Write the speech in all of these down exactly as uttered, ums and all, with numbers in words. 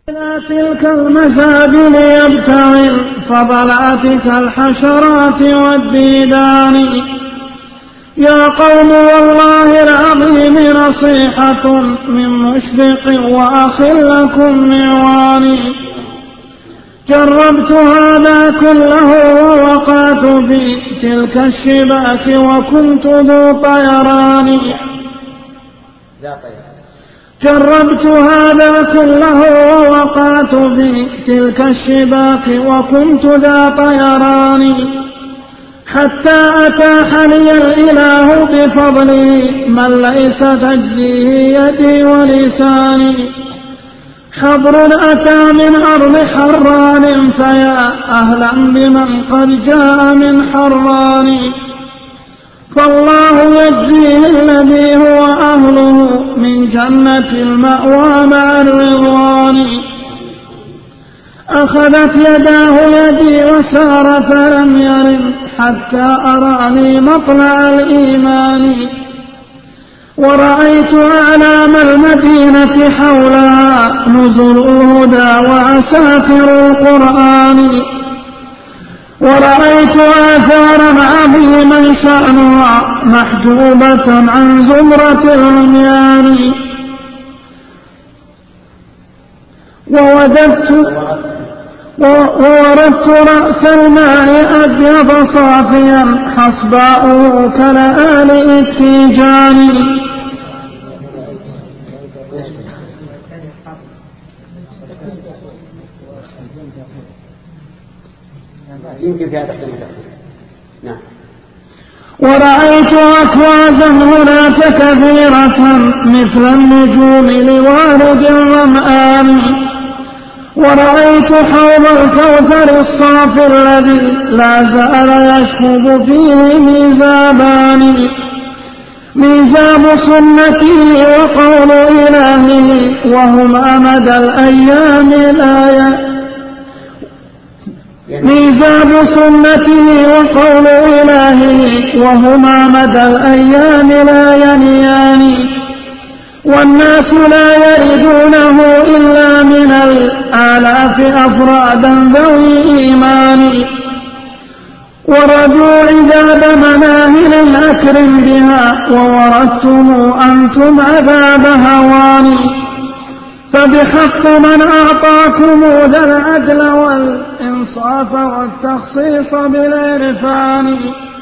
إلى تلك المساجد يبتغي الفضلات كالحشرات والديدان. يا قوم والله العظيم نصيحة من مشفق وأخ لكم معواني. جربت هذا كله ووقعت في تلك الشباك وكنت ذو طيران. جربت هذا كله ووقعت في تلك الشباك وكنت ذا طيران. حتى أتاح لي الإله بفضله من ليس تجزيه يدي ولساني. حبر أتى من أرض حران فيا أهلا بمن قد جاء من حران. فالله يجزيه الذي هو أهله من جنة المأوى مع الرضوان. أخذت يداه يدي وسار فلم يرن حتى أراني مطلع الإيمان. ورأيت أعلام المدينة حولها نزل الهدى وعساكر القرآن. ورأيت آثارا عظيما شأنها محجوبة عن زمرة العميان. ووددت ووردت رأس الماء أبيض صافيا حصباؤه كلآل التيجان. يمكن في هذا نعم. ورأيت أكوازا هناك كثيرة مثل النجوم لوارد الظمآن. ورأيت حوض الكوثر الصافي الذي لا زال يشهب فيه ميزابان. ميزاب سنته وقول إلهه وهما مدى الأيام لا ميزاب سنته وقول إلهه وهما مدى الأيام لا ينيان. والناس لا يردونه إلا من الآلاف أفرادا ذوي إيمان. وردوا عداد مناهل أكرم بها ووردتم أنتم عذاب هوان. فبحق من أعطاكم ذا العدل والإنصاف والتخصيص بالعرفان.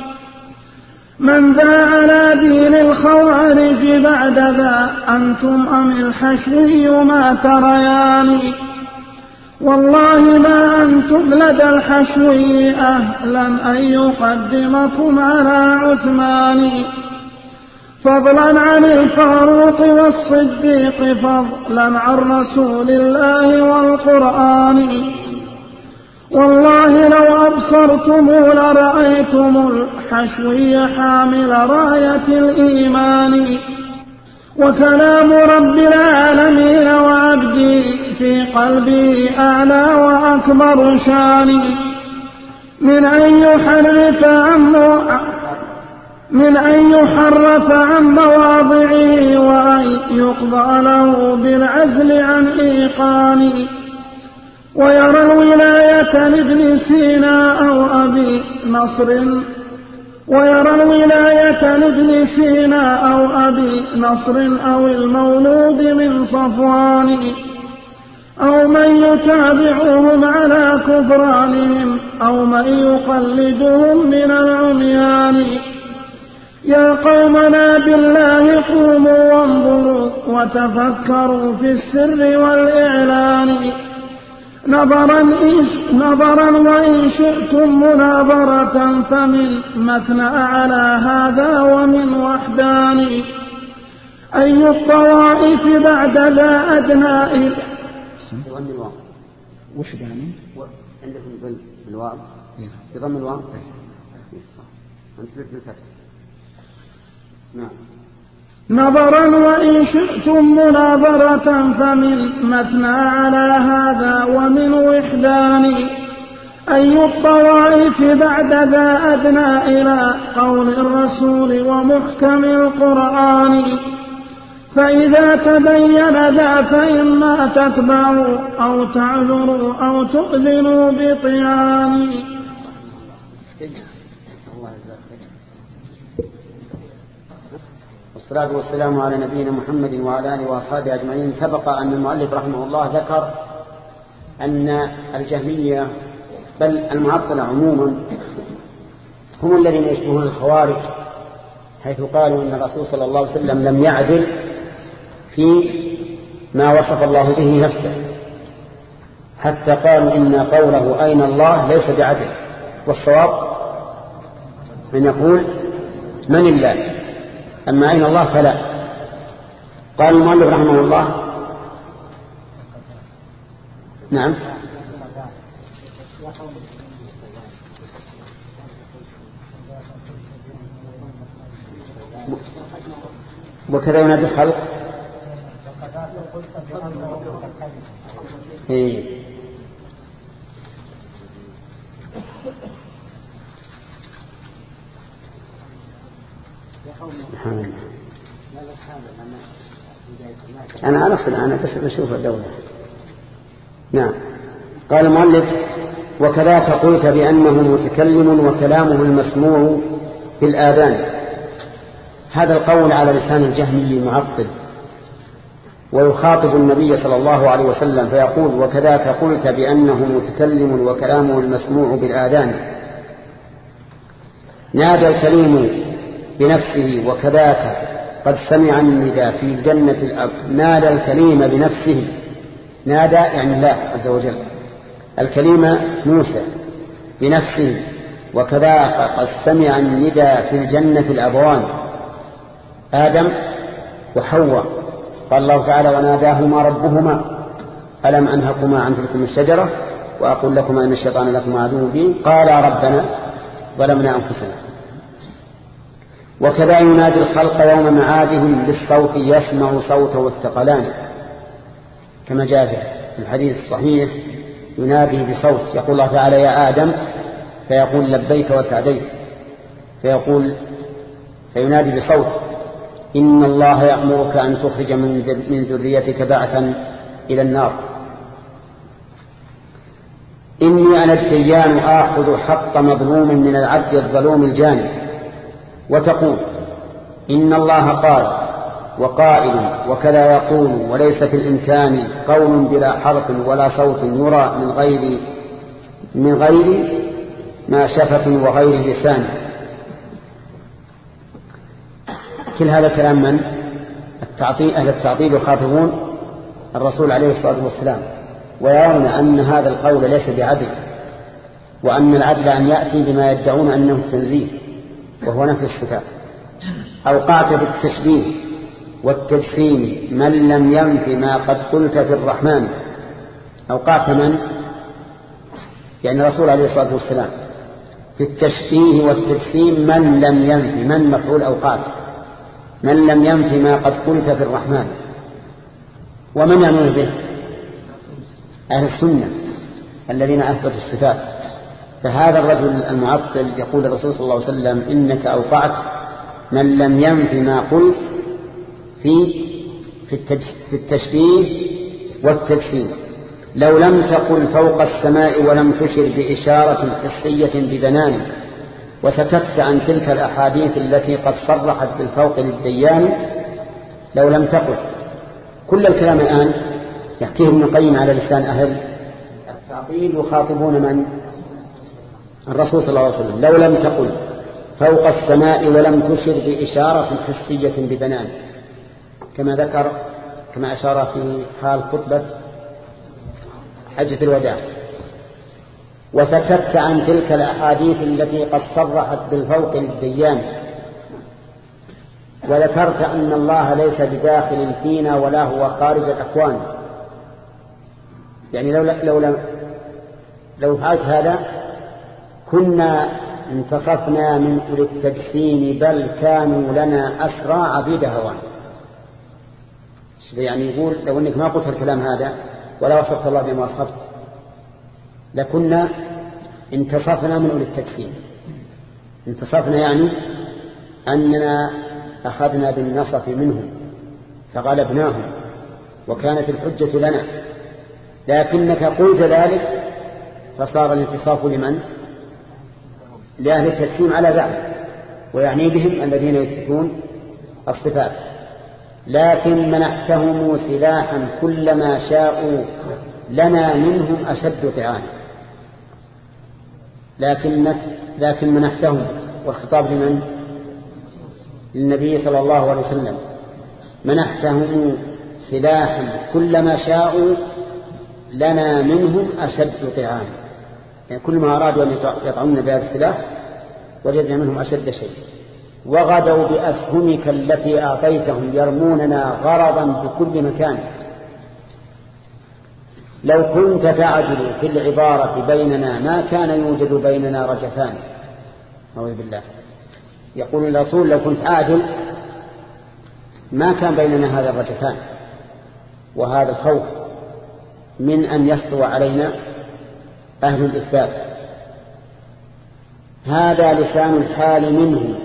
من ذا على دين الخوارج بعد ذا أنتم أم الحشوي ما تريان. والله ما أنتم لدى الحشوي أهلا أن يقدمكم على عثمان. فضلا عن الفاروق والصديق فضلا عن رسول الله والقرآن. والله لو أبصرتم لرأيتم الحشوي حامل راية الإيمان. وكلام رب العالمين وعبدي في قلبي أعلى وأكبر شاني. من أن يحرف عن من أن يحرف عن مواضعه وأن يقضى له بالعزل عن إيقان. ويرى الولاية لابن سينا أو أبي نصر ويرى الولاية لابن سينا أو أبي نصر أو المولود من صفوان. أو من يتابعهم على كفرانهم أو من يقلدهم من العميان. يا قومنا بالله قوموا وانظروا وتفكروا في السر والإعلان. نظرا, نظرا وإن شئتم مناظرة فمن مثنى على هذا ومن وحدان. أي الطوائف بعد لا أدنى وحدان عندكم بالواو بضم الواو أنت بالفتح. نعم. نظرا وإن شئتم مناظرة فمن مثنى على هذا ومن وحدان. أي الطوائف بعد ذا أدنى إلى قول الرسول ومحكم القرآن. فإذا تبين ذا فإما تتبعوا أو تعذروا أو تؤذنوا بطعام. والصلاة والسلام على نبينا محمد وعلى آله وأصحابه أجمعين. سبق أن المؤلف رحمه الله ذكر أن الجهمية بل المعطلة عموما هم الذين يشبهون الخوارج، حيث قالوا إن الرسول صلى الله عليه وسلم لم يعدل في ما وصف الله به نفسه، حتى قالوا إن قوله أين الله ليس بعدل، والصواب أن يقول من الله، أما أين الله فلا. قال المؤلف رحمه الله نعم وكذا ينادي الخلق إيه. أنا أعرف الآن بس بشوف الدولة. نعم. قال المؤلف وكذاك قلت بأنه متكلم وكلامه المسموع بالآذان. هذا القول على لسان الجهمي المعطل، ويخاطب النبي صلى الله عليه وسلم فيقول وكذاك قلت بأنه متكلم وكلامه المسموع بالآذان. نادى الكليم بنفسه وكذاك قد سمع النداء في جنة الأب. نادى الكليم بنفسه، نادى يعني الله عز وجل، الكليم موسى بنفسه، وكذاك قد سمع النداء في الجنة الأبوان آدم وحواء. قال الله تعالى وناداهما ربهما ألم أنهكما عن تلكم الشجرة وأقول لكما إن الشيطان لكما عدو مبين قال ربنا ظلمنا أنفسنا. وكذا ينادي الخلق يوم معادهم بالصوت يسمع صوته الثقلان، كما جاء في الحديث الصحيح ينادي بصوت، يقول الله تعالى يا آدم فيقول لبيك وسعديك، فيقول فينادي بصوت إن الله يأمرك أن تخرج من ذريتك بعثا إلى النار. إني أنا الديان آخذ حق مظلوم من العبد الظلوم الجاني. وتقول إن الله قال وقائل وكذا يقول وليس في الإمكان قول بلا حرف ولا صوت يرى من غير من غير ما شفة وغير لسان. كل هذا كلام من التعطيل أهل التعطيل يخاطبون الرسول عليه الصلاة والسلام، ويرون أن هذا القول ليس بعدل، وأن العدل أن يأتي بما يدعون أنه التنزيه وهو نفي الصفات. أوقعت بالتشبيه والتجسيم من لم ينف ما قد قلت في الرحمن. أوقعت من يعني الرسول عليه الصلاة والسلام في التشبيه والتجسيم من لم ينف، من مفعول أوقعت، من لم ينف ما قد قلت في الرحمن. ومن يعمل به أهل السنة الذين أثبتوا الصفات. فهذا الرجل المعطل يقول الرسول صلى الله عليه وسلم إنك أوقعت من لم ينف ما قلت في في التشبيه والتجسيم. لو لم تقل فوق السماء ولم تشر بإشارة حسية ببنان وسكت عن تلك الأحاديث التي قد صرحت بالفوق للديان. لو لم تقل كل الكلام الآن يحكيه ابن القيم على لسان أهل التعطيل يخاطبون من الرسول صلى الله عليه وسلم. لو لم تقل فوق السماء ولم تشر بإشارة حسية ببنان، كما ذكر كما أشار في حال خطبة حجة الوداع. وسكت عن تلك الأحاديث التي قد صرحت بالفوق للديان، وذكرت أن الله ليس بداخل فينا ولا هو خارج الأكوان. يعني لو لو لو, لو فعلت هذا كنا انتصفنا من أولي التجسيم بل كانوا لنا أسرى عبيد هوان. يعني يقول لو أنك ما قلت الكلام هذا ولا وصفت الله بما وصفت لكنا انتصفنا من أولي التجسيم. انتصفنا يعني أننا أخذنا بالنصف منهم فغلبناهم وكانت الحجة لنا، لكنك قلت ذلك فصار الانتصاف لمن؟ لأهل التسليم على ذلك، ويعني بهم الذين يثبتون الصفات. لكن منحتهم سلاحا كلما شاءوا لنا منهم أشد طعانا. لكن لكن منحتهم، والخطاب لمن؟ للنبي صلى الله عليه وسلم. منحتهم سلاحا كلما شاءوا لنا منهم أشد طعاما، يعني كل ما أرادوا أن يطعمنا بهذا السلاح وجدنا منهم أشد شيء. وغدوا بأسهمك التي أعطيتهم يرموننا غرضا بكل مكان. لو كنت تعدل في العبارة بيننا ما كان يوجد بيننا رجفان. أعوذ بالله. يقول الرسول لو كنت عادل ما كان بيننا هذا الرجفان وهذا الخوف من أن يسطو علينا أهل الإثبات. هذا لسان الحال منه.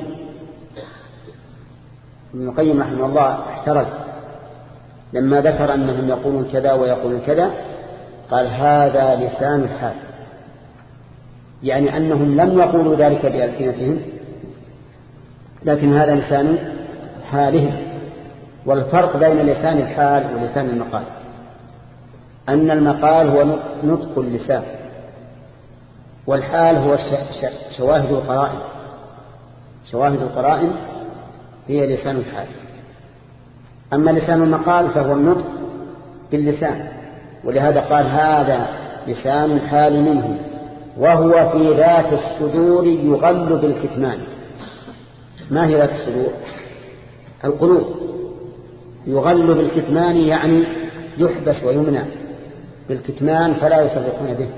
ابن القيم رحمه الله احترز لما ذكر أنهم يقولون كذا ويقولون كذا، قال هذا لسان الحال، يعني أنهم لم يقولوا ذلك بألسنتهم، لكن هذا لسان حالهم. والفرق بين لسان الحال ولسان المقال أن المقال هو نطق اللسان، والحال هو شواهد القرائن. شواهد القرائن هي لسان الحال. أما لسان المقال فهو النطق باللسان، ولهذا قال هذا لسان الحال منه، وهو في ذات الصدور يغل بالكتمان. ما هي ذات الصدور؟ القلوب. يغل بالكتمان يعني يحبس ويمنع بالكتمان فلا يصدقون به.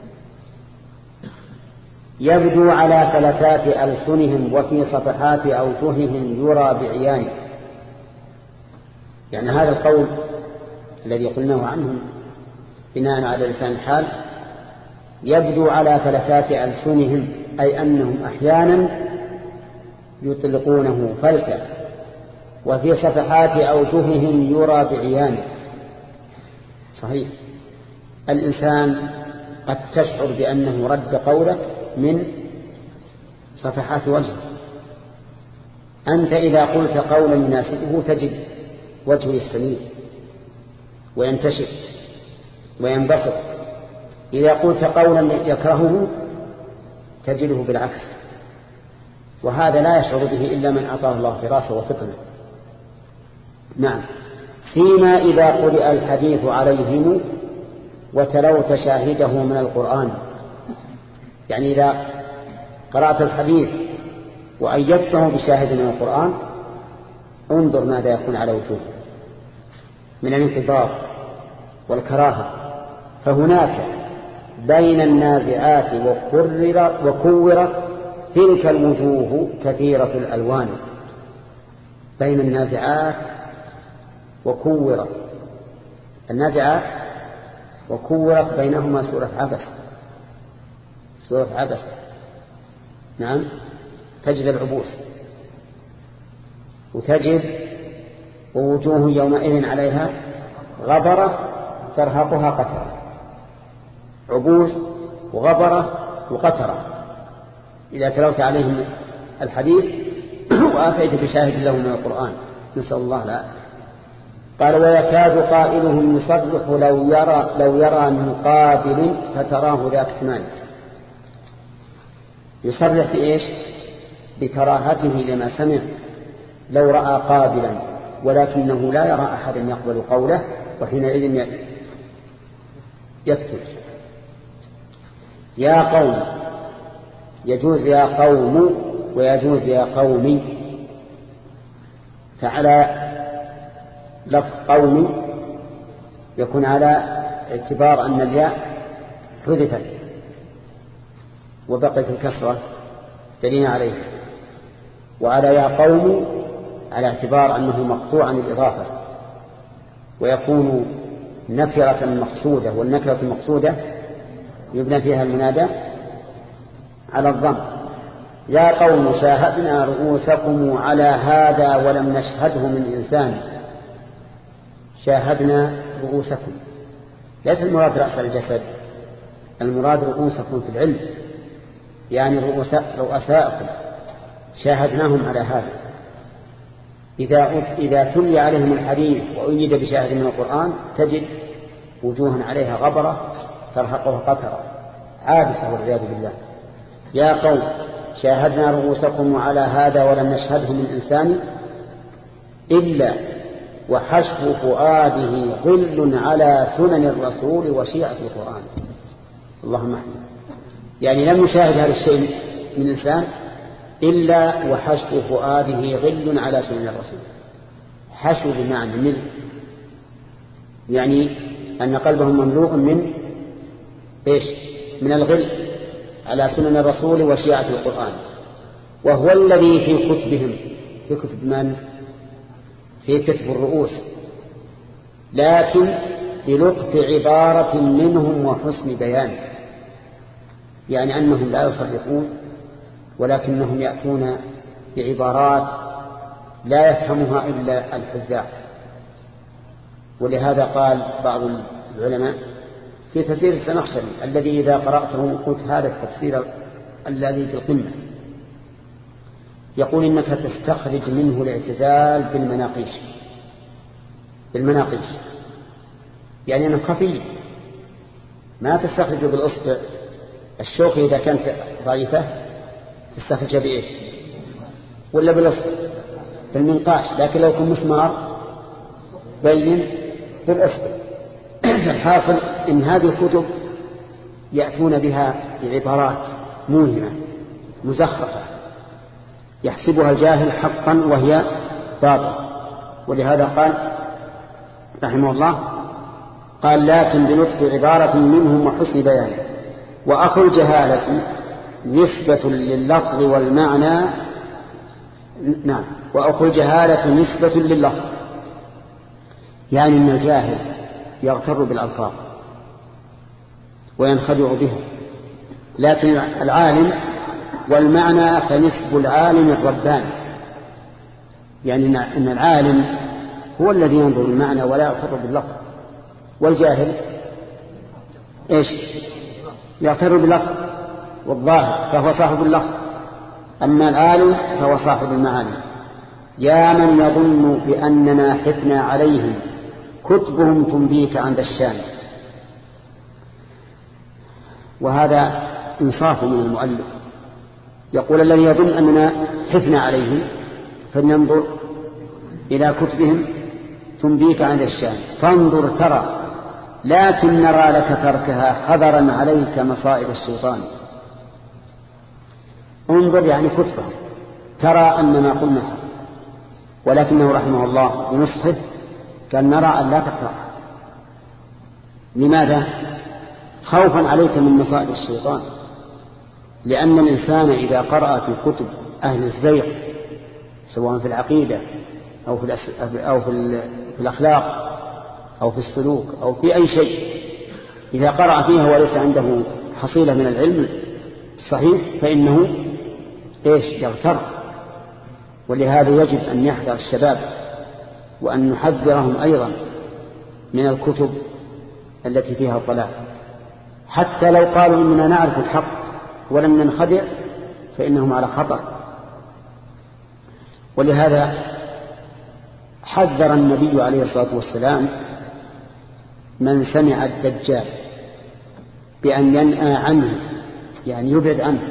يبدو على فلتات ألسنهم وفي صفحات أوجههم يرى بعيان. يعني هذا القول الذي قلناه عنهم بناء على لسان الحال يبدو على فلتات ألسنهم، أي أنهم أحيانا يطلقونه فلتا، وفي صفحات أوجههم يرى بعيان. صحيح، الإنسان قد تشعر بأنه رد قولك من صفحات وجهه. أنت إذا قلت قولا يناسبه تجد وجهه يستنير وينتشر وينبسط. إذا قلت قولا يكرهه تجده بالعكس، وهذا لا يشعر به إلا من أعطاه الله فراسة وفطنة. نعم. فيما إذا قرئ الحديث عليهم وتلوت شاهده من القرآن، يعني إذا قرأت الحديث وأيدته بشاهد من القرآن انظر ماذا يكون على وجوه من الانتظار والكراهة. فهناك بين النازعات وكورت تلك الوجوه كثيرة الألوان. بين النازعات وكورت، النازعات وكورت بينهما سورة عبس. سورة عبس نعم، تجد العبوس وتجد ووجوه يومئذ عليها غبرة ترهقها قترة. عبوس وغبرة وقترة. إذا تلوت عليهم الحديث وآتيت بشاهد له من القرآن نسأل الله لا. قال ويكاد قائلهم يصرح لو يرى, لو يرى من قابل فتراه ذا كتمان. يصرح في إيش؟ بكراهته لما سمع. لو رأى قابلا ولكنه لا يرى أحدا يقبل قوله، وحينئذ يكتب. يا قوم، يجوز يا قوم ويجوز يا قومي. فعلى لفظ قومي يكون على اعتبار أن الياء حذفت وبقيت الكسرة دليل عليه، وعلى يا قوم على اعتبار أنه مقطوع عن الإضافة ويكون نكرة مقصودة، والنكرة المقصودة يبنى فيها المنادى على الضم. يا قوم شاهدنا رؤوسكم على هذا ولم نشهده من إنسان. شاهدنا رؤوسكم، ليس المراد رأس الجسد، المراد رؤوسكم في العلم، يعني رؤساء رؤساءكم شاهدناهم على هذا. إذا إذا تلي عليهم الحديث وأيد بشاهد من القرآن تجد وجوها عليها غبرة ترهقها قترة عابسة والعياذ بالله. يا قوم شاهدنا رؤوسكم وعلى هذا ولم نشهده من إنسان إلا وحشو فؤاده ظل على سنن الرسول وشيعة القرآن. اللهم احمد. يعني لم نشاهد هذا الشيء من إنسان إلا وحشو فؤاده ظل على سنن الرسول. حشو بمعنى ملء، يعني أن قلبهم مملوء من إيش؟ من الغل على سنن الرسول وشيعة القرآن. وهو الذي في كتبهم، في كتب من؟ في كتب الرؤوس، لكن بلطف عبارة منهم وحسن بيان، يعني أنهم لا يصدقون ولكنهم يأتون بعبارات لا يفهمها إلا الحذاق. ولهذا قال بعض العلماء في تفسير الزمخشري الذي إذا قرأته قلت هذا التفسير الذي في القمة، يقول إنك تستخرج منه الاعتزال بالمناقيش، بالمناقيش يعني أنه خفي، ما تستخرجه بالأصبع. الشوكة إذا كانت ضعيفة تستخرجها بإيش؟ ولا بالأصبع؟ بالمنقاش. لكن لو كان مسمار بين في الأصبع. الحاصل إن هذه الكتب يأتون بها بعبارات موهمة مزخرفة يحسبها الجاهل حقا وهي باطل. ولهذا قال رحمه الله قال لكن بلطف عبارة منهم وحسن بيان. وأخو الجهالة نسبة لللفظ والمعنى. نعم، وأخو الجهالة نسبة لللفظ، يعني أن الجاهل يغتر بالألفاظ وينخدع بها، لكن العالم والمعنى فنسب العالم الرباني، يعني أن العالم هو الذي ينظر المعنى ولا يغتر باللفظ، والجاهل إيش؟ يغتر باللفظ والظاهر فهو صاحب اللفظ، أما العالم فهو صاحب المعاني. يا من يظن بأننا حفنا عليهم كتبهم تنبيك عند الشام. وهذا إنصاف من المؤلف، يقول الذي يظن أننا حفنا عليهم فلننظر إلى كتبهم تنبيك عند الشام. فانظر ترى لكن نرى لك تركها حذرا عليك مصائد الشيطان. انظر يعني كتبهم، ترى أن ما قلنا، ولكنه رحمه الله بنصحه كان نرى أن لا تقرأ. لماذا؟ خوفا عليك من مصائد الشيطان، لأن الإنسان إذا قرأ في كتب أهل الزيغ سواء في العقيدة أو في, أو في, في الأخلاق أو في السلوك أو في أي شيء، إذا قرأ فيها وليس عنده حصيلة من العلم الصحيح فإنه إيش؟ يغتر. ولهذا يجب أن يحذر الشباب وأن نحذرهم أيضا من الكتب التي فيها الضلال، حتى لو قالوا إننا نعرف الحق ولم ننخدع فإنهم على خطر. ولهذا حذر النبي عليه الصلاة والسلام من سمع الدجال بأن ينأى عنه، يعني يبعد عنه.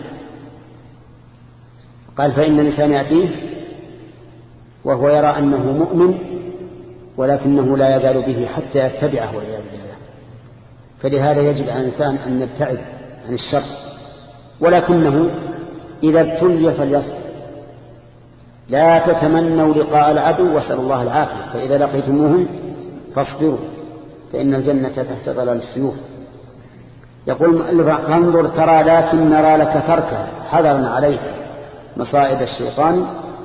قال فإن الإنسان يأتيه وهو يرى أنه مؤمن ولكنه لا يزال به حتى يتبعه والعياذ بالله. فلهذا يجب على الإنسان أن يبتعد عن الشر، ولكنه إذا ابتلي فليصبر. لا تتمنوا لقاء العدو واسأل الله العافية، فإذا لقيتموهم فاصبروا فإن الجنة تحت ظلال السيوف. يقول المؤلف فانظر ترى لكن نرى لك تركها حذرا عليك مصائد الشيطان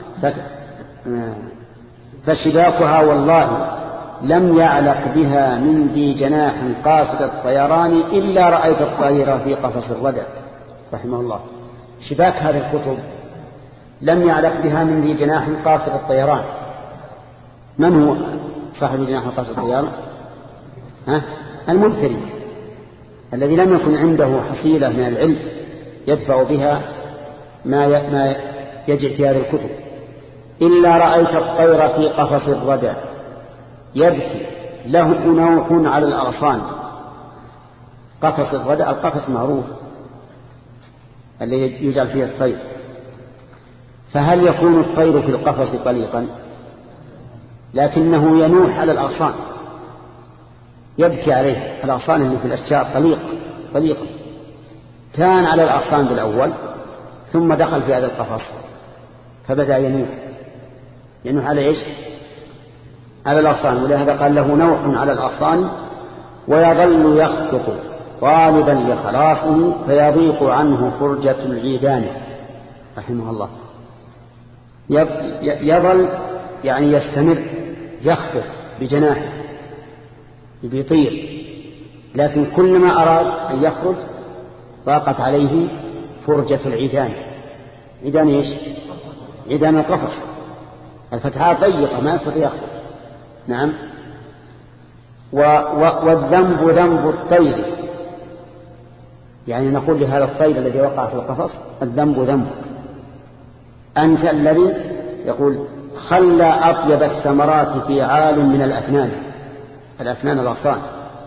فشباكها والله لم يعلق بها من ذي جناح قاصد الطيران إلا رأيت الطائر في قفص الردى. رحمه الله. شباك هذه الكتب لم يعلق بها من ذي جناح قاصد الطيران. من هو صاحب جناح وقاص الطيار؟ ها؟ المبتدئ الذي لم يكن عنده حصيلة من العلم يدفع بها ما ما يجد في هذه الكتب. إلا رأيت الطير في قفص الردى يبكي له نوح على الأغصان. قفص الردى القفص معروف الذي يجعل فيه الطير. فهل يكون الطير في القفص طليقا؟ لكنه ينوح على الأغصان يبكي عليه. الأغصان اللي في الأشجار طليق طليق كان على الأغصان بالأول ثم دخل في هذا القفص فبدأ ينوح ينوح على إيش؟ على الأغصان. ولهذا قال له نوح على الأغصان ويظل يخطط طالبا لخلاصه فيضيق عنه فرجة العيدان رحمه الله. يظل يعني يستمر يخطط بجناحه بيطير، لكن كلما أراد أن يخرج ضاقت عليه فرجة العيدان. عيدان إيش؟ عيدان القفص، الفتحات ضيقة ما يستطيع يخرج. نعم. و و والذنب ذنب الطير، يعني نقول لهذا الطير الذي وقع في القفص الذنب ذنبك أنت الذي يقول خلى أطيب الثمرات في عال من الأفنان. الأفنان الأغصان.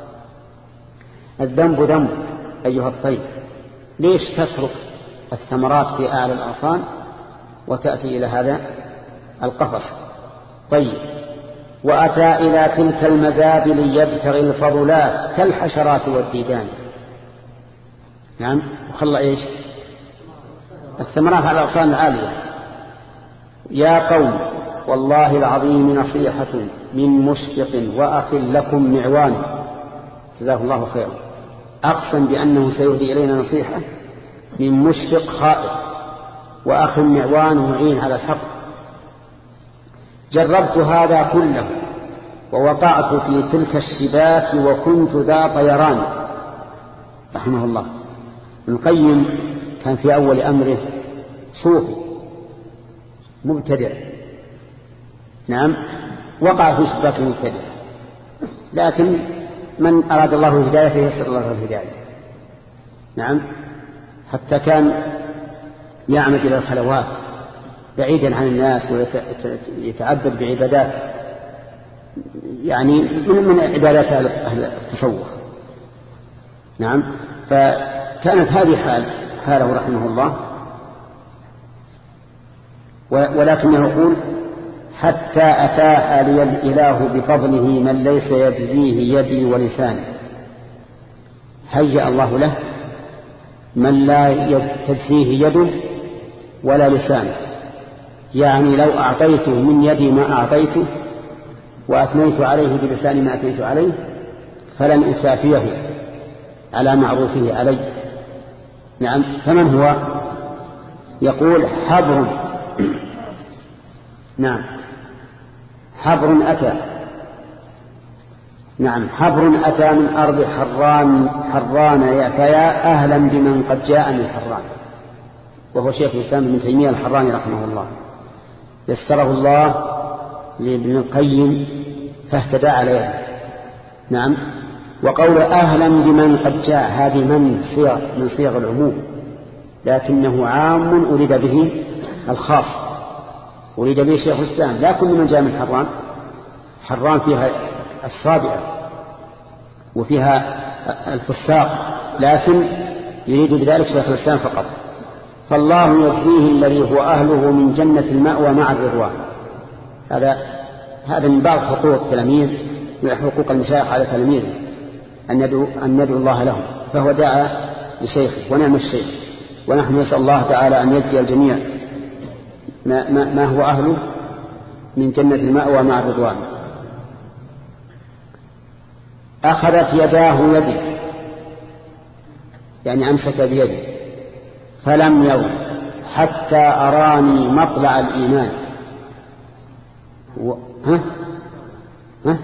الذنب ذنبك أيها الطير، ليش تترك الثمرات في أعلى الأغصان وتأتي إلى هذا القفص؟ طيب. وأتى إلى تلك المزابل يبتغي الفضلات كالحشرات والديدان. نعم. وخلى إيش؟ الثمرات على الأغصان العالية. يا قوم والله العظيم نصيحة من مشفق وأخ لكم معوان. جزاه الله خيرا. أقسم بأنه سيهدي إلينا نصيحة من مشفق خائف وأخ معوان معين على الحق. جربت هذا كله ووقعت في تلك الشباك وكنت ذا طيران. رحمه الله. ابن القيم كان في أول أمره صوفي مبتدع. نعم. وقع في شباك المبتدع، لكن من أراد الله الهداية يسر الله الهداية. نعم. حتى كان يعمد إلى الخلوات بعيدا عن الناس ويتعبد بعبادات يعني من من عبادات أهل التصوف. نعم. فكانت هذه حال حاله رحمه الله. ولكنه يقول حتى أتاح لي الإله بفضله من ليس يجزيه يدي ولساني. هيأ الله له من لا تجزيه يده ولا لسانه، يعني لو أعطيته من يدي ما أعطيته وأثنيت عليه بلساني ما أثنيت عليه فلن أكافيه على معروفه علي. نعم. فمن هو؟ يقول حبر. نعم. حبر أتى. نعم. حبر أتى من أرض حران حران فيا أهلا بمن قد جاء من حران. وهو شيخ الإسلام ابن تيمية الحراني رحمه الله. يسره الله لابن القيم فاهتدى عليه. نعم. وقول أهلا بمن قد جاء هذه من صيغ من صيغ العموم، لكنه عام أريد به الخاص، أريد به شيخ الإسلام. لا كل من جاء من حران. حران فيها الصابئة وفيها الفساق، لكن يريد بذلك شيخ الإسلام فقط. فالله يجزيه الذي هو أهله من جنة المأوى مع الرضوان. هذا هذا من بعض حقوق التلاميذ وحقوق المشايخ على تلاميذه أن ندعو, أن ندعو الله لهم. فهو دعا لشيخه ونعم الشيخ، ونحن نسأل الله تعالى أن يجزي الجميع ما, ما, ما هو أهله من جنة المأوى مع الرضوان. أخذت يداه يدي، يعني أمسك بيدي، فلم يرد حتى أراني مطلع الإيمان. و... ها؟ ها؟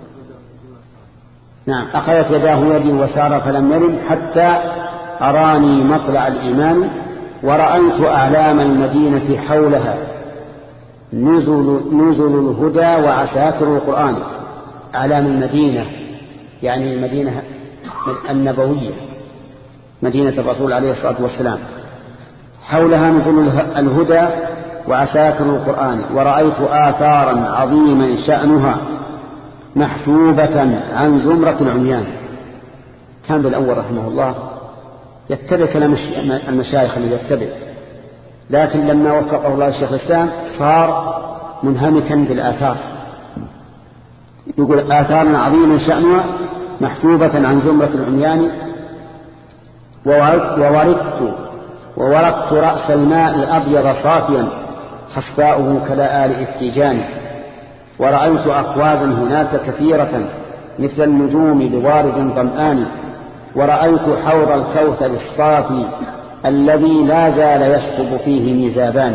نعم. أخذت يداه يدي وسار فلم يرد حتى أراني مطلع الإيمان، ورأيت أعلام المدينة حولها نزل, نزل الهدى وعساكر القرآن. أعلام المدينة، يعني المدينة النبوية، مدينة الرسول عليه الصلاة والسلام. حولها نزول الهدى وعساكر القرآن، ورأيت آثارا عظيما شأنها محجوبة عن زمرة العميان. كان بالأول رحمه الله يتبع كلام المشايخ اللي يتبع، لكن لما وفقه الله الشيخ الإسلام صار منهمكا بالآثار، يقول آثار عظيما شأنها محجوبة عن زمرة العميان. ووردت وورقت رأس الماء الأبيض صافيا حصباؤه كلآل التيجان. ورأيت أقوازا هناك كثيرة مثل النجوم لوارد ظمآن. ورأيت حوض الكوثر الصافي الذي لا زال يسكب فيه ميزابان،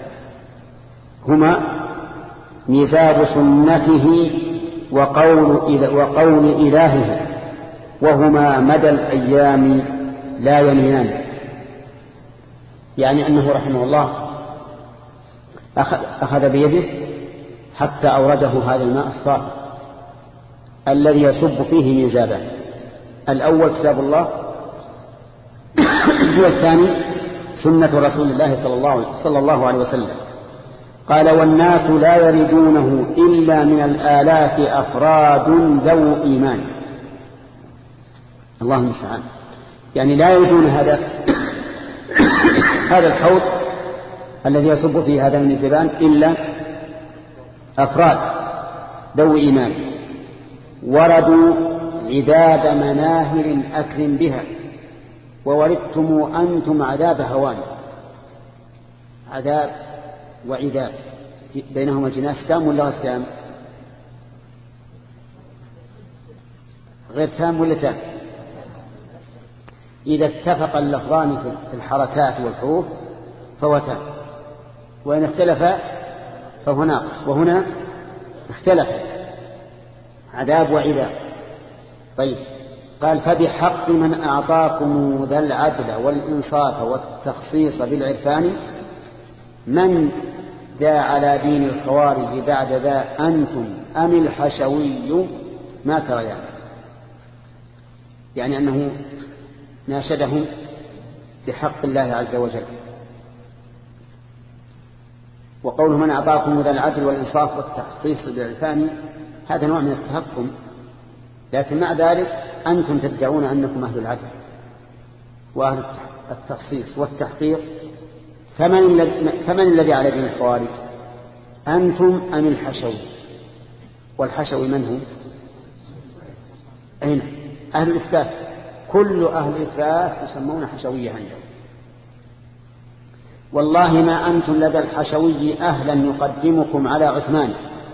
هما ميزاب سنته وقول, وقول إلهه، وهما مدى الأيام لا ينيان. يعني أنه رحمه الله أخذ, أخذ بيده حتى أورده هذا الماء الصافي الذي يسب فيه ميزابان. الأول كتاب الله، والثاني سنة رسول الله صلى الله, صلى الله عليه وسلم. قال والناس لا يردونه إلا من الآلاف أفراد ذو إيمان. اللهم المستعان. يعني لا يردون هذا هذا الحوض الذي يصب فيه هذا الميزابان إلا أفراد ذو إيمان. وردوا عداد مناهر أكرم بها، ووردتم أنتم عذاب هوان. عذاب وعذاب بينهما جناس تام ولا غير تام؟ غير تام ولا تام؟ إذا اتفق اللفظان في الحركات والحروف فهو تام، وإن اختلفا فهو ناقص. وهنا اختلف عذاب وعذاب. طيب قال فبحق من أعطاكم ذا العدل والإنصاف والتخصيص بالعرفان، من ذا على دين الخوارج بعد ذا أنتم أم الحشوي ما تريان. يعني أنه ناشدهم بحق الله عز وجل. وقوله من أعطاكم ذا العدل والإنصاف والتخصيص بالعرفان هذا نوع من التهكم، لكن مع ذلك أنتم تدعون أنكم أهل العدل وأهل التخصيص والتحقيق. فمن الذي على دين الخوارج؟ أنتم أم الحشوي؟ والحشوي من هم؟ أين؟ أهل الإثبات. كل أهل الإثبات يسمون حشوية عندهم. والله ما أنتم لدى الحشوي أهلا يقدمكم على عثمان.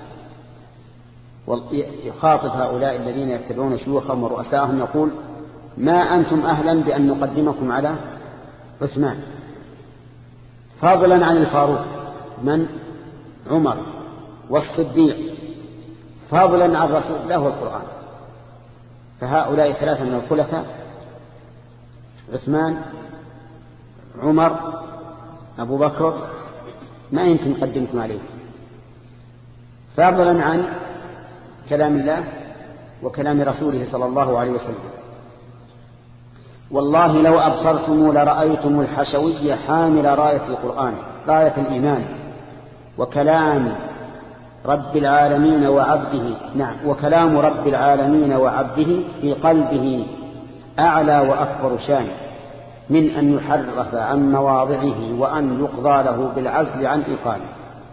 يخاطب هؤلاء الذين يتبعون شيوخهم ورؤساءهم يقول ما أنتم أهلا بأن نقدمكم على عثمان، فضلا عن الفاروق من عمر والصديق، فضلا عن رسول الله والقرآن. فهؤلاء ثلاثة من الخلفاء عثمان عمر أبو بكر ما يمكن نقدمكم عليه، فضلا عن كلام الله وكلام رسوله صلى الله عليه وسلم. والله لو أبصرتم لرأيتم الحشوي حامل راية القرآن، راية الإيمان وكلام رب العالمين وعبده. نعم، وكلام رب العالمين وعبده في قلبه أعلى وأكبر شان من أن يحرف عن مواضعه وأن يقضى له بالعزل عن إيقانه.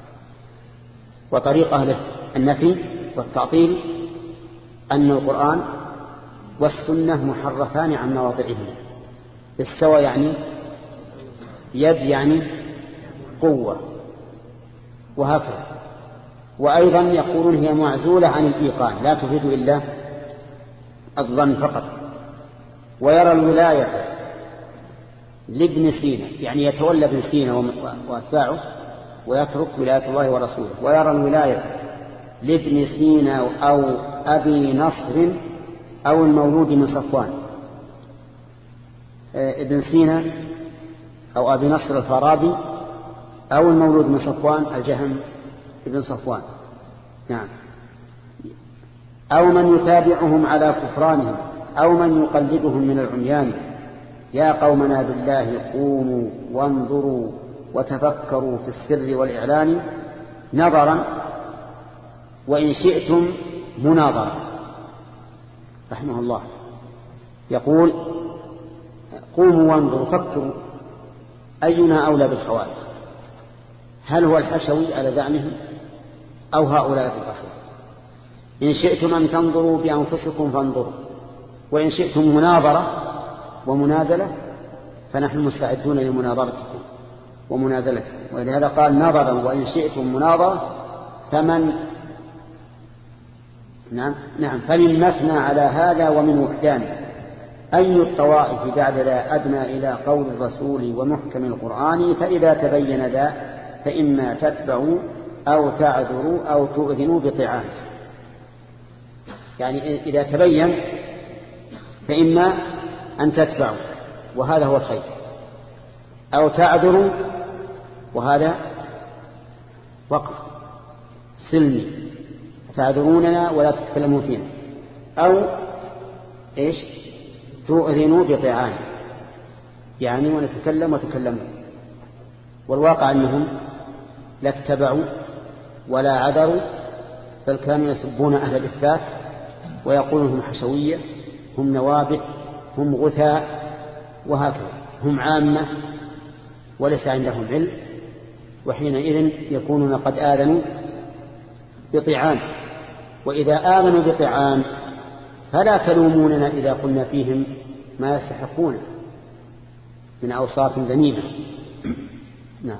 وطريق أهل النفي والتعطيل أن القرآن والسنة محرفان عن مواضعه. استوى يعني يد يعني قوة وهفر. وأيضا يقولون هي معزولة عن الإيقان لا تفيد إلا الظن فقط. ويرى الولاية لابن سينا، يعني يتولى ابن سينا وأتباعه ويترك ولاية الله ورسوله. ويرى الولاية لابن سينا أو أبي نصر أو المولود من صفوان. ابن سينا أو أبي نصر الفارابي أو المولود من صفوان الجهم ابن صفوان. نعم، أو من يتابعهم على كفرانهم أو من يقلدهم من العميان. يا قومنا بالله قوموا وانظروا وتفكروا في السر والإعلان نظرا وإن شئتم مناظرا. رحمه الله يقول قوموا وانظروا فكروا أينا أولى بالخوارج، هل هو الحشوي على زعمه أو هؤلاء في الأصل؟ إن شئتم أن تنظروا بأنفسكم فانظروا، وإن شئتم مناظرة ومنازلة فنحن مستعدون لمناظرتكم ومنازلتكم. ولهذا قال نظرا وإن شئتم مناظرة فمن نعم نعم فمن مثنى على هذا ومن وحدان أي الطوائف بعد ذا أدنى إلى قول الرسول ومحكم القرآن. فإذا تبين ذا فإما تتبعوا أو تعذروا أو تؤذنوا بطعام. يعني إذا تبين فإما أن تتبعوا وهذا هو الخير، أو تعذروا وهذا وقف سلمي تعذروننا ولا تتكلموا فينا، أو إيش تؤذنوا بطعام يعني ونتكلم وتكلموا. والواقع أنهم لا اتبعوا ولا عذروا بل كانوا يسبون أهل الإثبات ويقولون هم حشوية هم نوابت هم غثاء وهكذا هم عامة وليس عندهم علم، وحينئذ يكونون قد آذنوا بطعان. وإذا آذنوا بطعان فلا تلوموننا إذا قلنا فيهم ما يستحقون من أوصاف ذميمة. نعم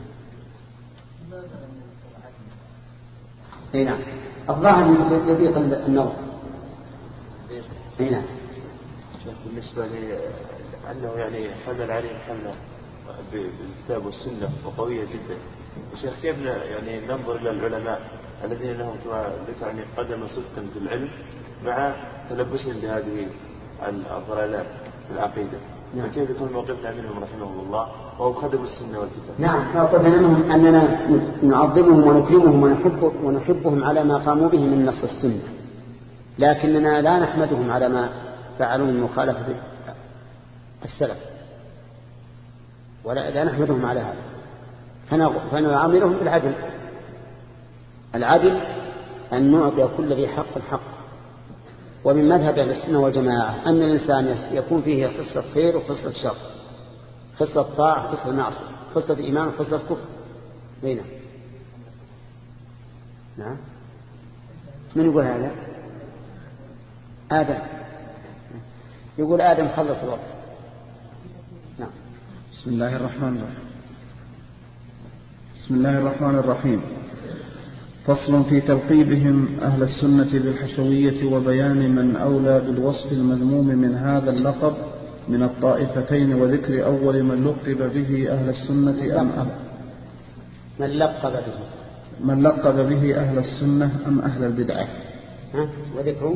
اي نعم الظاهر يضيق النظر. اي نعم بالنسبة لأنه يعني حمل عليه حملة بالكتاب والسنة وقوية جدا. الشيخ كيف يعني ننظر إلى العلماء الذين لهم يعني قدم صدقا في العلم مع تلبسهم بهذه الضلالات في العقيدة؟ نعم. فكيف يكون موقفنا منهم رحمهم الله وهو خدموا السنة والكتاب؟ نعم موقفنا منهم أننا نعظمهم ونكرمهم ونحب ونحبهم على ما قاموا به من نص السنة، لكننا لا نحمدهم على ما فعلوا من مخالفة السلف ولا لا نحمدهم على هذا، فنعاملهم بالعدل. العدل أن نعطي كل ذي حق حق. ومن مذهب أهل السنة والجماعة أن الإنسان يكون فيه قصة خير وقصة شر، قصة طاعة وقصة معصية، قصة إيمان وقصة كفر. بينهم. نعم من يقول هذا؟ آدم يقول آدم خلص الوقت. نعم بسم الله الرحمن الرحيم. بسم الله الرحمن الرحيم. فصل في تلقيبهم أهل السنة بالحشوية وبيان من أولى بالوصف المذموم من هذا اللقب من الطائفتين وذكر أول من لقب به أهل السنة أم أهل من لقب به من لقب به أهل السنة أم أهل البدعة. ها وذكر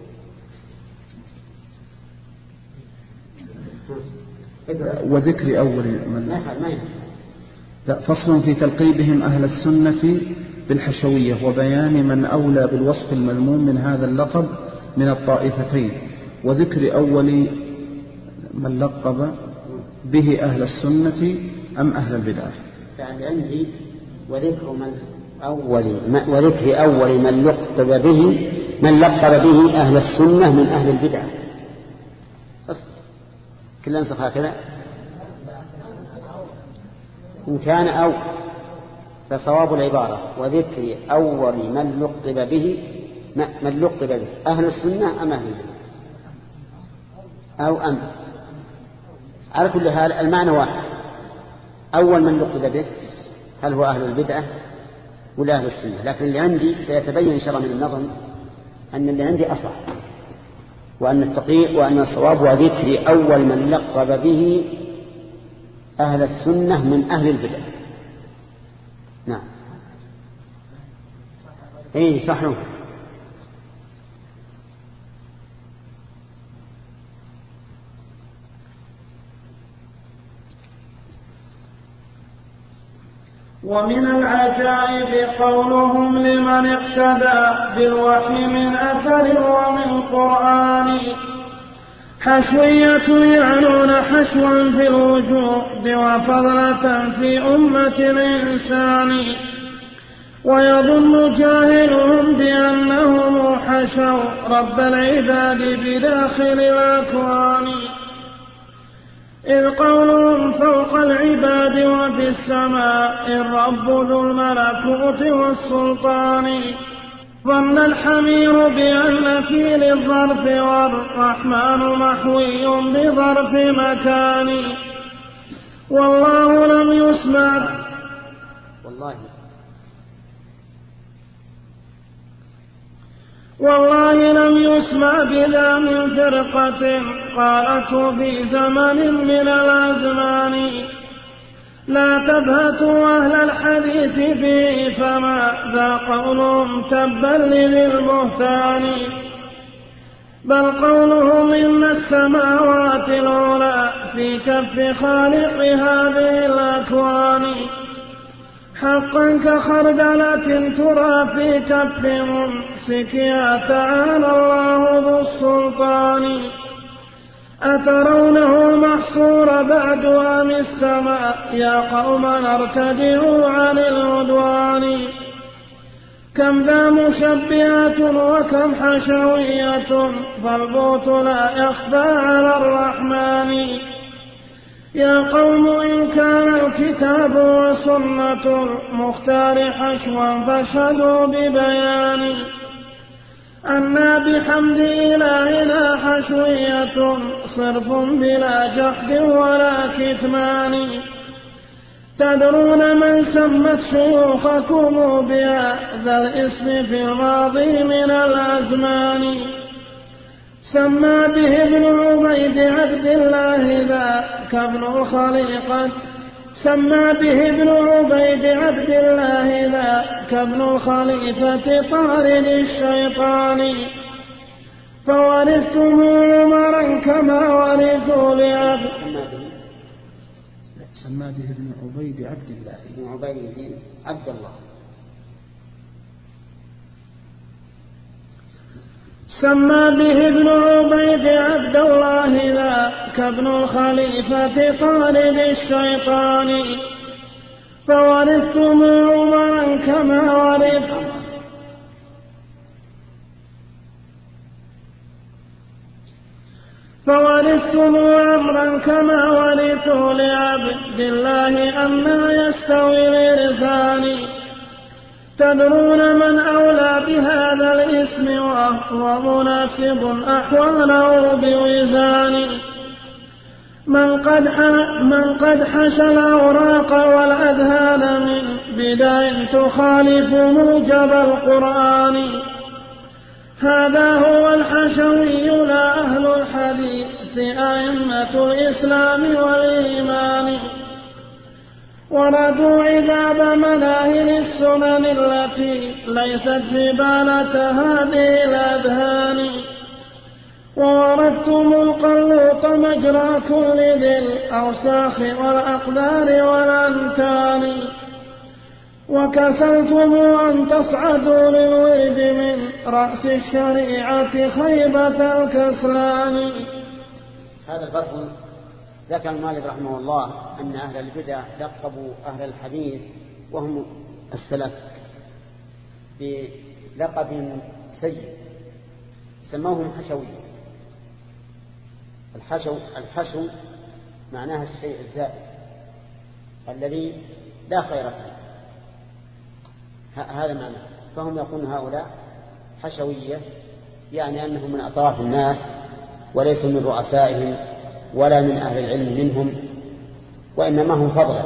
وذكر أول من فصل في تلقيبهم أهل السنة بالحشوية وبيان من أولى بالوصف المذموم من هذا اللقب من الطائفتين وذكر أول من لقب به أهل السنة أم أهل البدعة. يعني عندي وذكر من أول وذكر أول من لقب به من لقب به أهل السنة من أهل البدعة. كل نسخ هكذا إن كان أو فصواب العبارة وذكر أول من لقب به من لقب به أهل السنة أم أهل البدعة أو أم. على كل حال المعنى واحد. أول من لقب به هل هو أهل البدعة ولا أهل السنة؟ لكن اللي عندي سيتبين إن شاء الله من النظم أن اللي عندي أصح وأن التقييد وأن الصواب وذكر أول من لقب به أهل السنة من أهل البدع. نعم إيه صح. ومن العجائب قولهم لمن اقتدى بالوحي من أثر ومن قرآن حشوية يعنون حشوا في الوجود وفضلة في أمة الإنسان ويظن جاهلهم بأنهم حشوا رب العباد بداخل الأكوان إذ قولهم فوق العباد وفي السماء الرب ذو الملكوت والسلطان ظن الحمير بأن في للظرف والرحمن محوي بظرف مكان والله لم يسمع والله والله لم يسمع بذا من فرقة قالته في زمن من الأزمان لا تبهتوا أهل الحديث فيه فما ذا قولهم تبا للبهتان بل قولهم إن السماوات العلى في كف خالق هذه الأكوان حقا كخردلة ترى في كف ممسكها تعالى الله ذو السلطان أترونه محصور بعد أم السماء يا قومنا ارتدعوا عن العدوان كم ذا مشبهة وكم حشوية فالبوت لا يخفى على الرحمن يا قوم إن كان الكتاب وسنة المختار حشوا فاشهدوا ببيان أنا بحمد إلهنا حشوية صرف بلا جحد ولا كتمان تدرون من سمت شيوخكم بهذا الاسم في الماضي من الأزمان سمى به ابن عبيد عبد الله ذاك ابن الخليقة سمى به ابن عبيد عبد الله ذاك ابن الخليفة طارد الشيطان فورثتم عمرا كما ورثوا لعبد سمى به ابن عبيد عبد الله ابن عبيد عبد الله سمى به ابن عبيد عبد الله ذاك ابن الخليفة طارد الشيطان فورثتم عمرا كما ورث فورثتم عمرا كما ورثوا لعبد الله أما يستوي الإرثان تدرون من أولى بهذا الاسم وهو مناسب أحواله بوزان من قد من قد حشى الأوراق والأذهان من بداية تخالف موجب القرآن هذا هو الحشوي لا أهل الحديث أئمة الإسلام والإيمان وردوا عذاب مناهل السنن التي ليست جبالة هذه الأذهان ووردتم القلوط مجرى كل ذي الأوساخ والأقدار والأنتان وكسلتم أن تصعدوا للورد من رأس الشريعة خيبة الكسلان. هذا الفصل ذكر المؤلف رحمه الله أن أهل البدع لقبوا أهل الحديث وهم السلف بلقب سيء سموهم حشوية. الحشو الحشو معناها الشيء الزائد الذي لا خير فيه، هذا معنى. فهم يقولون هؤلاء حشوية، يعني أنهم من أطراف الناس وليسوا من رؤسائهم ولا من أهل العلم منهم، وإنما هم فضلا.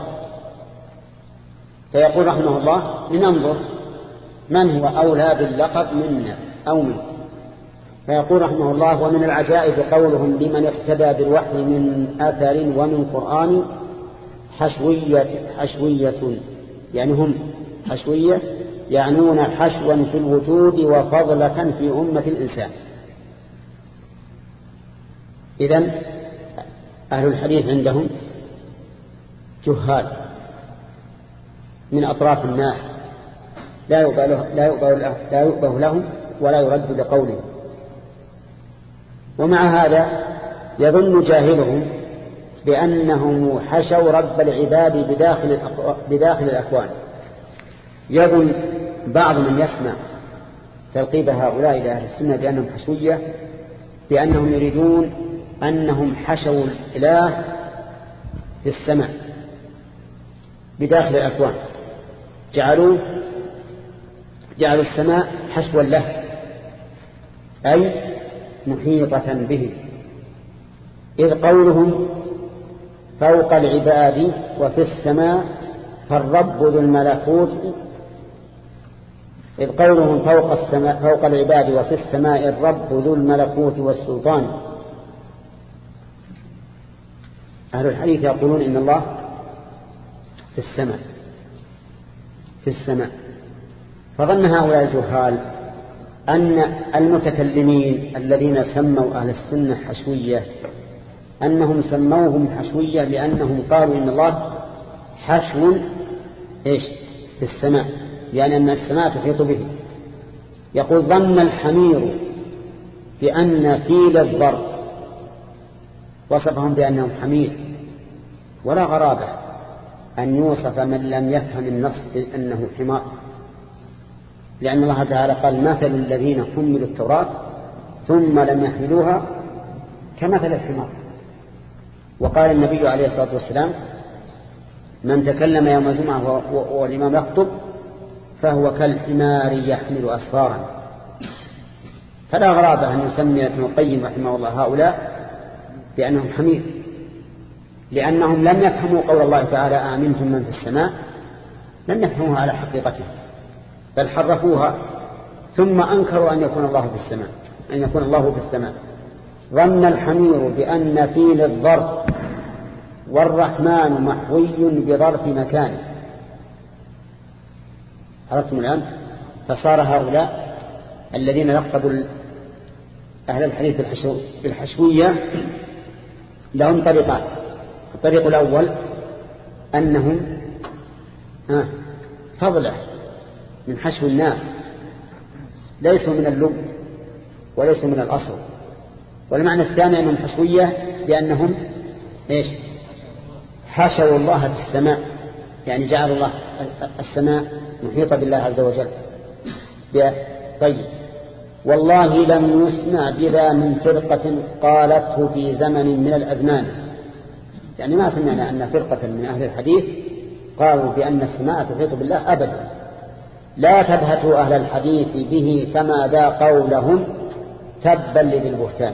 فيقول رحمه الله لننظر من هو أولى باللقب منا أو منه. فيقول رحمه الله ومن العجائب قولهم لمن اقتدى بالوحي من أثر ومن قرآن حشوية حشوية يعني هم حشوية يعنون حشوا في الوجود وفضلة في أمة الإنسان. إذن أهل الحديث عندهم جهال من أطراف الناس لا يؤبه لا يؤبه لا يؤبه لهم ولا يرد بقولهم. ومع هذا يظن جاهلهم بأنهم حشوا رب العباد بداخل بداخل الأكوان. يظن بعض من يسمع تلقيب هؤلاء إلى أهل السنة بأنهم حشوية بأنهم يريدون أنهم حشوا الإله في السماء بداخل الأكوان، جعلوا جعلوا السماء حشوا له أي محيطة به. إذ قولهم فوق العباد وفي السماء فالرب ذو الملكوت إذ قولهم فوق السماء فوق العباد وفي السماء الرب ذو الملكوت والسلطان. أهل الحديث يقولون إن الله في السماء في السماء فظن هؤلاء الجهال أن المتكلمين الذين سموا أهل السنة حشوية أنهم سموهم حشوية لأنهم قالوا إن الله حشو إيش في السماء، يعني أن السماء تحيط به. يقول ظن الحمير بأن فيل الضرب وصفهم بأنهم حمير، ولا غرابة أن يوصف من لم يفهم النص أنه حمار، لأن الله تعالى قال مثل الذين حملوا التوراة ثم لم يحملوها كمثل الحمار. وقال النبي عليه الصلاة والسلام من تكلم يوم الجمعة والإمام يخطب فهو كالحمار يحمل أسفارا. فلا غرابة أن يسمي ابن القيم رحمه الله هؤلاء بأنهم حمير، لأنهم لم يفهموا قول الله تعالى آمنتم من في السماء، لم يفهموها على حقيقتها بل حرفوها ثم أنكروا أن يكون الله في السماء أن يكون الله في السماء. ظن الحمير بأن فيل الظرف والرحمن محوي بظرف مكان. عرفتم الآن؟ فصار هؤلاء الذين لقبوا أهل الحديث بالحشوية لهم طريقان. الطريق الأول أنهم فضلة من حشو الناس، ليسوا من اللب وليسوا من الأصل. والمعنى الثاني أنهم حشوية لأنهم إيش حشوا الله في السماء، يعني جعل الله السماء محيطة بالله عز وجل. طيب والله لم يسمع بذا من فرقة قالته في زمن من الأزمان، يعني ما سمعنا أن فرقة من أهل الحديث قالوا بأن السماء تحيط بالله أبدا. لا تبهتوا أهل الحديث به فما ذا قولهم تبا لذي البهتان.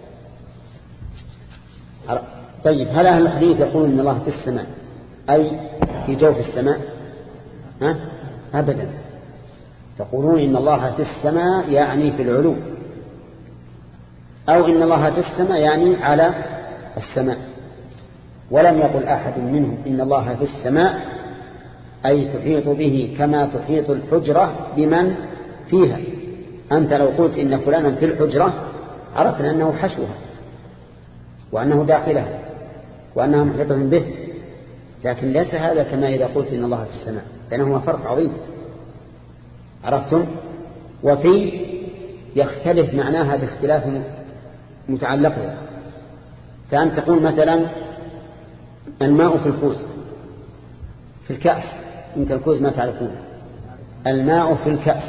طيب هل أهل الحديث يقولون إن الله في السماء أي في جوف السماء؟ ها؟ أبدا. يقولون إن الله في السماء يعني في العلو، أو إن الله في السماء يعني على السماء. ولم يقل أحد منهم إن الله في السماء أي تحيط به كما تحيط الحجرة بمن فيها. أنت لو قلت إن فلانا في الحجرة عرفنا أنه حشوها وأنه داخلها وأنها محيطة به، لكن ليس هذا كما إذا قلت إن الله في السماء، لأنه فرق عظيم. عرفتم؟ وفي يختلف معناها باختلاف متعلقها. فأن تقول مثلا الماء في الكوز في الكأس، انت الكوز ما تعرفون، الماء في الكأس،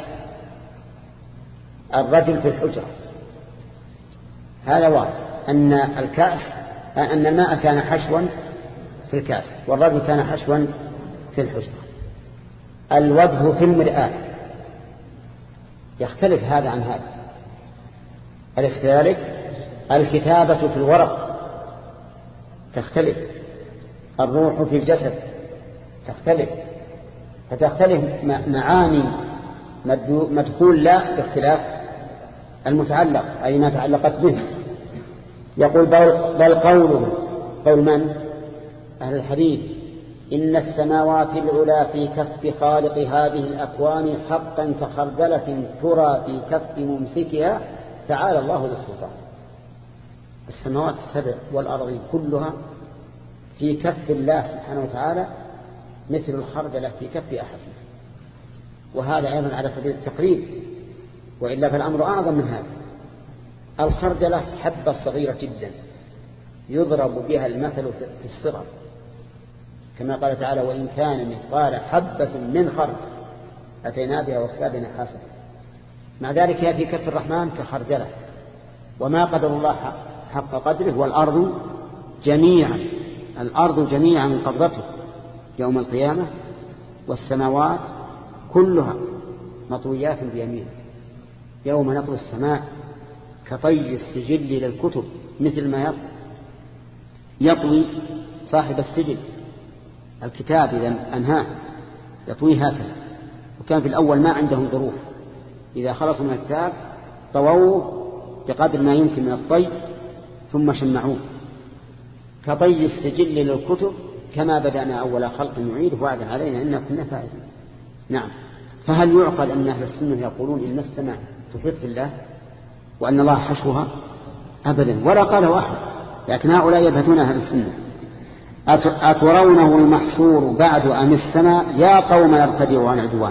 الرجل في الحجرة. هذا واضح أن الكأس أن الماء كان حشوا في الكأس والرجل كان حشوا في الحجرة. الوجه في المرآة يختلف هذا عن هذا. أليس كذلك؟ الكتابة في الورق تختلف، الروح في الجسد تختلف، فتختلف معاني مدخول لا باختلاف المتعلق أي ما تعلقت به. يقول بل قوله قول من؟ أهل الحديث إن السماوات العلى في كف خالق هذه الأكوان حقا كخردلة ترى في كف ممسكها تعالى الله ذو السلطان. السماوات السبع والأرض كلها في كف الله سبحانه وتعالى مثل الخردلة في كف أحدهم، وهذا أيضا على سبيل التقريب، وإلا فالأمر أعظم من هذا. الخردلة حبة صغيرة جدا يضرب بها المثل في الصغر، كما قال تعالى: وإن كان مثقال حبة من خردل أتينا بها وكفى بنا حاسبا. مع ذلك هي في كف الرحمن كخردلة، وما قدر الله حق قدره. والأرض جميعا الأرض جميعا من قبضته يوم القيامة، والسماوات كلها مطويات بيمينه. يوم نطوي السماء كطي السجل للكتب، مثل ما يطوي صاحب السجل الكتاب إذا أنهاه يطويه هكذا. وكان في الأول ما عندهم ظروف، إذا خلصوا من الكتاب طووه بقدر ما يمكن من الطي ثم شمعوه. كطي السجل للكتب كما بدأنا أول خلق نعيد وعدا علينا إنا كنا فاعلين. نعم. فهل يعقل أن أهل السنة يقولون إن السماء تفيض في الله وأن الله حشوها؟ أبدا، ولا قاله أحد. لكن هؤلاء يبهتون أهل السنة. أترونه المحصور بعد أم السماء يا قوم يرتدعوا عن عدوان؟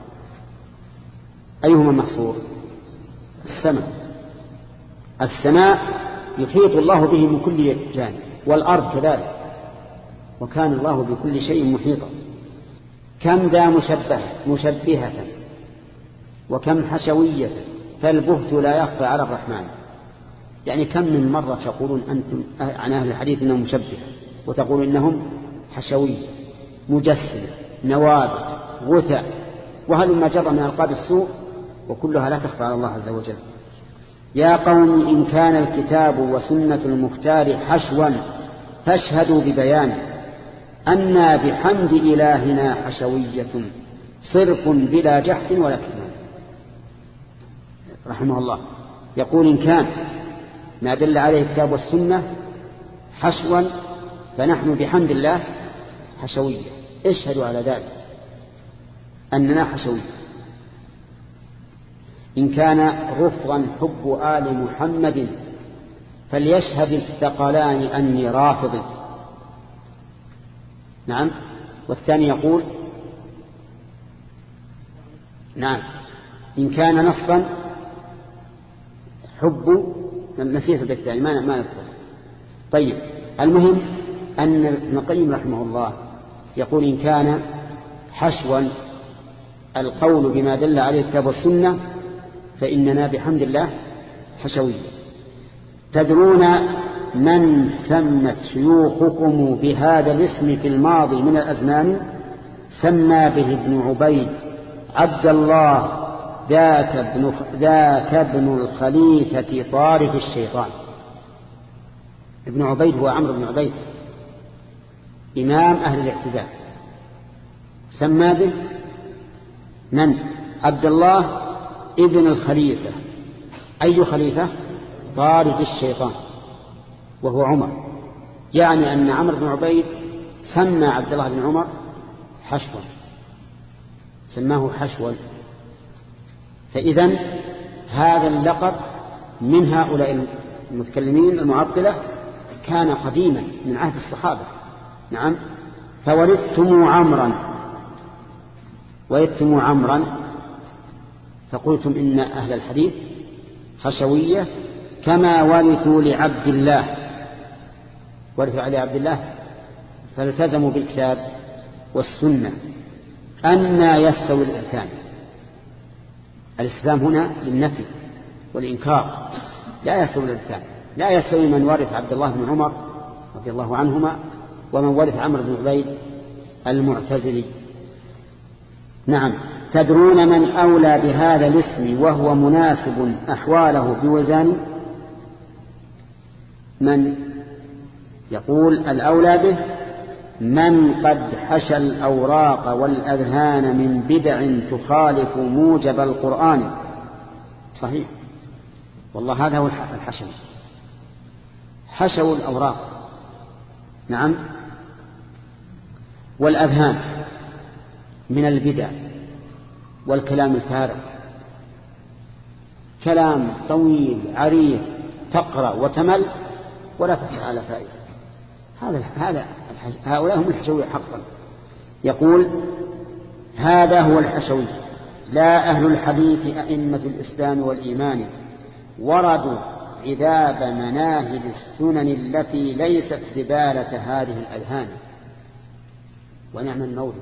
أيهما المحصور؟ السماء. السماء يحيط الله به من كل جانب، والأرض كذلك، وكان الله بكل شيء محيطا. كم ذا مشبهة مشبهة وكم حشوية، فالبهت لا يخفى على الرحمن. يعني كم من مرة تقولون أنتم عن أهل الحديث إنهم مشبهة، وتقول إنهم حشوية مجسمة نوابت غثاء، وهل ما جرى من ألقاب السوء، وكلها لا تخفى على الله عز وجل. يا قوم إن كان الكتاب وسنة المختار حشوا فاشهدوا ببيان أنا بحمد إلهنا حشوية صرف بلا جحد ولا كتمان. رحمه الله يقول: إن كان ما دل عليه الكتاب والسنة حشوا فنحن بحمد الله حشوية. اشهدوا على ذلك أننا حشوية. إن كان رفضا حب آل محمد فليشهد الثقلان أني رافض. نعم. والثاني يقول: نعم إن كان نصبا حب، نسيت البيت الثاني ما ما نذكر. طيب، المهم أن ابن القيم رحمه الله يقول: إن كان حشوا القول بما دل عليه الكتاب والسنة فإننا بحمد الله حشوية. تدرون من سمت شيوخكم بهذا الاسم في الماضي من الأزمان؟ سمى به ابن عبيد عبد الله ذاك ابن, ذاك ابن الخليفة طارف الشيطان. ابن عبيد هو عمرو بن عبيد إمام أهل الاعتزال، سمى به من؟ عبد الله ابن الخليفة. أي خليفة؟ طارد الشيطان، وهو عمر. يعني أن عمرو بن عبيد سمى عبد الله بن عمر حشوا، سماه حشوا. فإذن هذا اللقب من هؤلاء المتكلمين المعطلة كان قديما من عهد الصحابة. نعم. فولدتم عمرا ولدتم عمرا فقلتم إن أهل الحديث حشوية كما ورثوا لعبد الله، ورثوا على عبد الله فالتزموا بالكتاب والسنة. أن يستوي الإنسان. الإسلام هنا للنفي والإنكار. لا يستوي الإنسان، لا يستوي من ورث عبد الله بن عمر رضي الله عنهما ومن ورث عمرو بن عبيد المعتزلي. نعم. تدرون من أولى بهذا الاسم وهو مناسب أحواله بوزان؟ من يقول الأولى به من قد حشى الأوراق والأذهان من بدع تخالف موجب القرآن. صحيح والله، هذا هو الحشو. حشوا الأوراق، نعم، والأذهان من البدع والكلام الفارغ، كلام طويل عريض تقرأ وتمل ولا تحصل على فائدة. هذا هذا هؤلاء هم الحشوية حقا. يقول هذا هو الحشوي لا أهل الحديث أئمة الإسلام والإيمان وردوا عذاب مناهل السنن التي ليست زبالة هذه الأذهان. ونعم المولد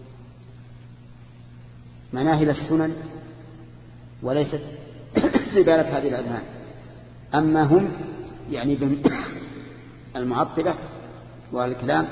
مناهل السنن وليست زبالة هذه الأذهان. أما هم يعني المعطلة والكلام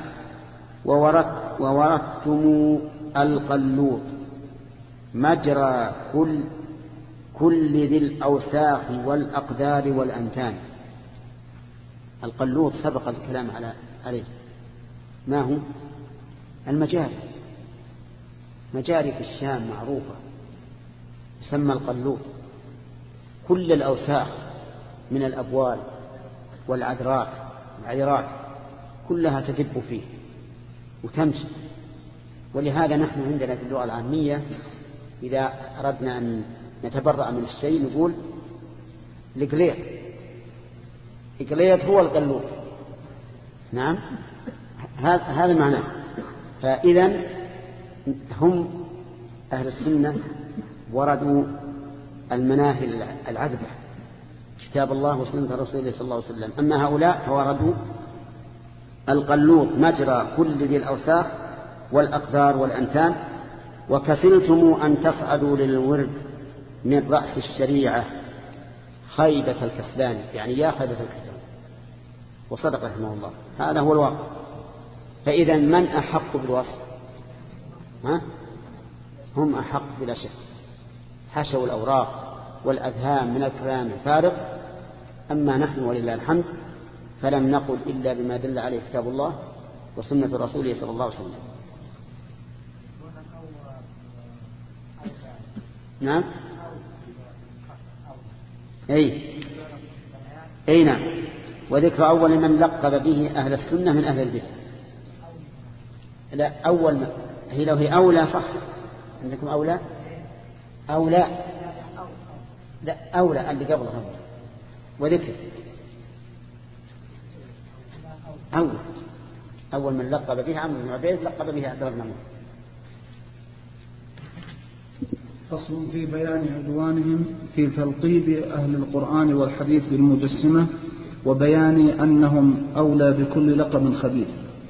ووردتم القلوط مجرى كل كل ذي الأوساخ والأقدار والأنتان. القلوط سبق الكلام عليه. ما هو؟ المجاري. مجاري في الشام معروفة يسمى القلوط. كل الأوساخ من الأبوال والعذرات العذرات كلها تدب فيه وتمشي. ولهذا نحن عندنا في اللغة العامية إذا أردنا أن نتبرأ من الشيء نقول القليط. القليط هو القلوط. نعم هذا معناه. فإذا هم أهل السنة وردوا المناهل العذبة كتاب الله وسنة رسوله صلى الله عليه وسلم. أما هؤلاء فوردوا القلوط مجرى كل ذي الأوساخ والأقدار والأنتان. وكسلتم أن تصعدوا للورد من رأس الشريعة خيبة الكسلان. يعني يا خيبة الكسلان. وصدق رحمه الله. هذا هو الواقع. فإذا من أحق بالوصف؟ ها؟ هم أحق بلا شك. حشوا الأوراق والأذهان من الكلام الفارغ. أما نحن ولله الحمد فلم نقل إلا بما دل عليه كتاب الله وسنة رسوله صلى الله عليه وسلم. نعم أي أي نعم. وذكر أول من لقب به أهل السنة من أهل البدع. لا أول ما هي لو هي أولى صح. عندكم أولى أولى لا أولى اللي قبلها. وذكر أول أول من لقب به عمرو بن عبيد لقب به عبد الله بن عمرو. فصل في بيان عدوانهم في تلقيب أهل القرآن والحديث بالمجسمة وبيان أنهم أولى بكل لقب خبيث.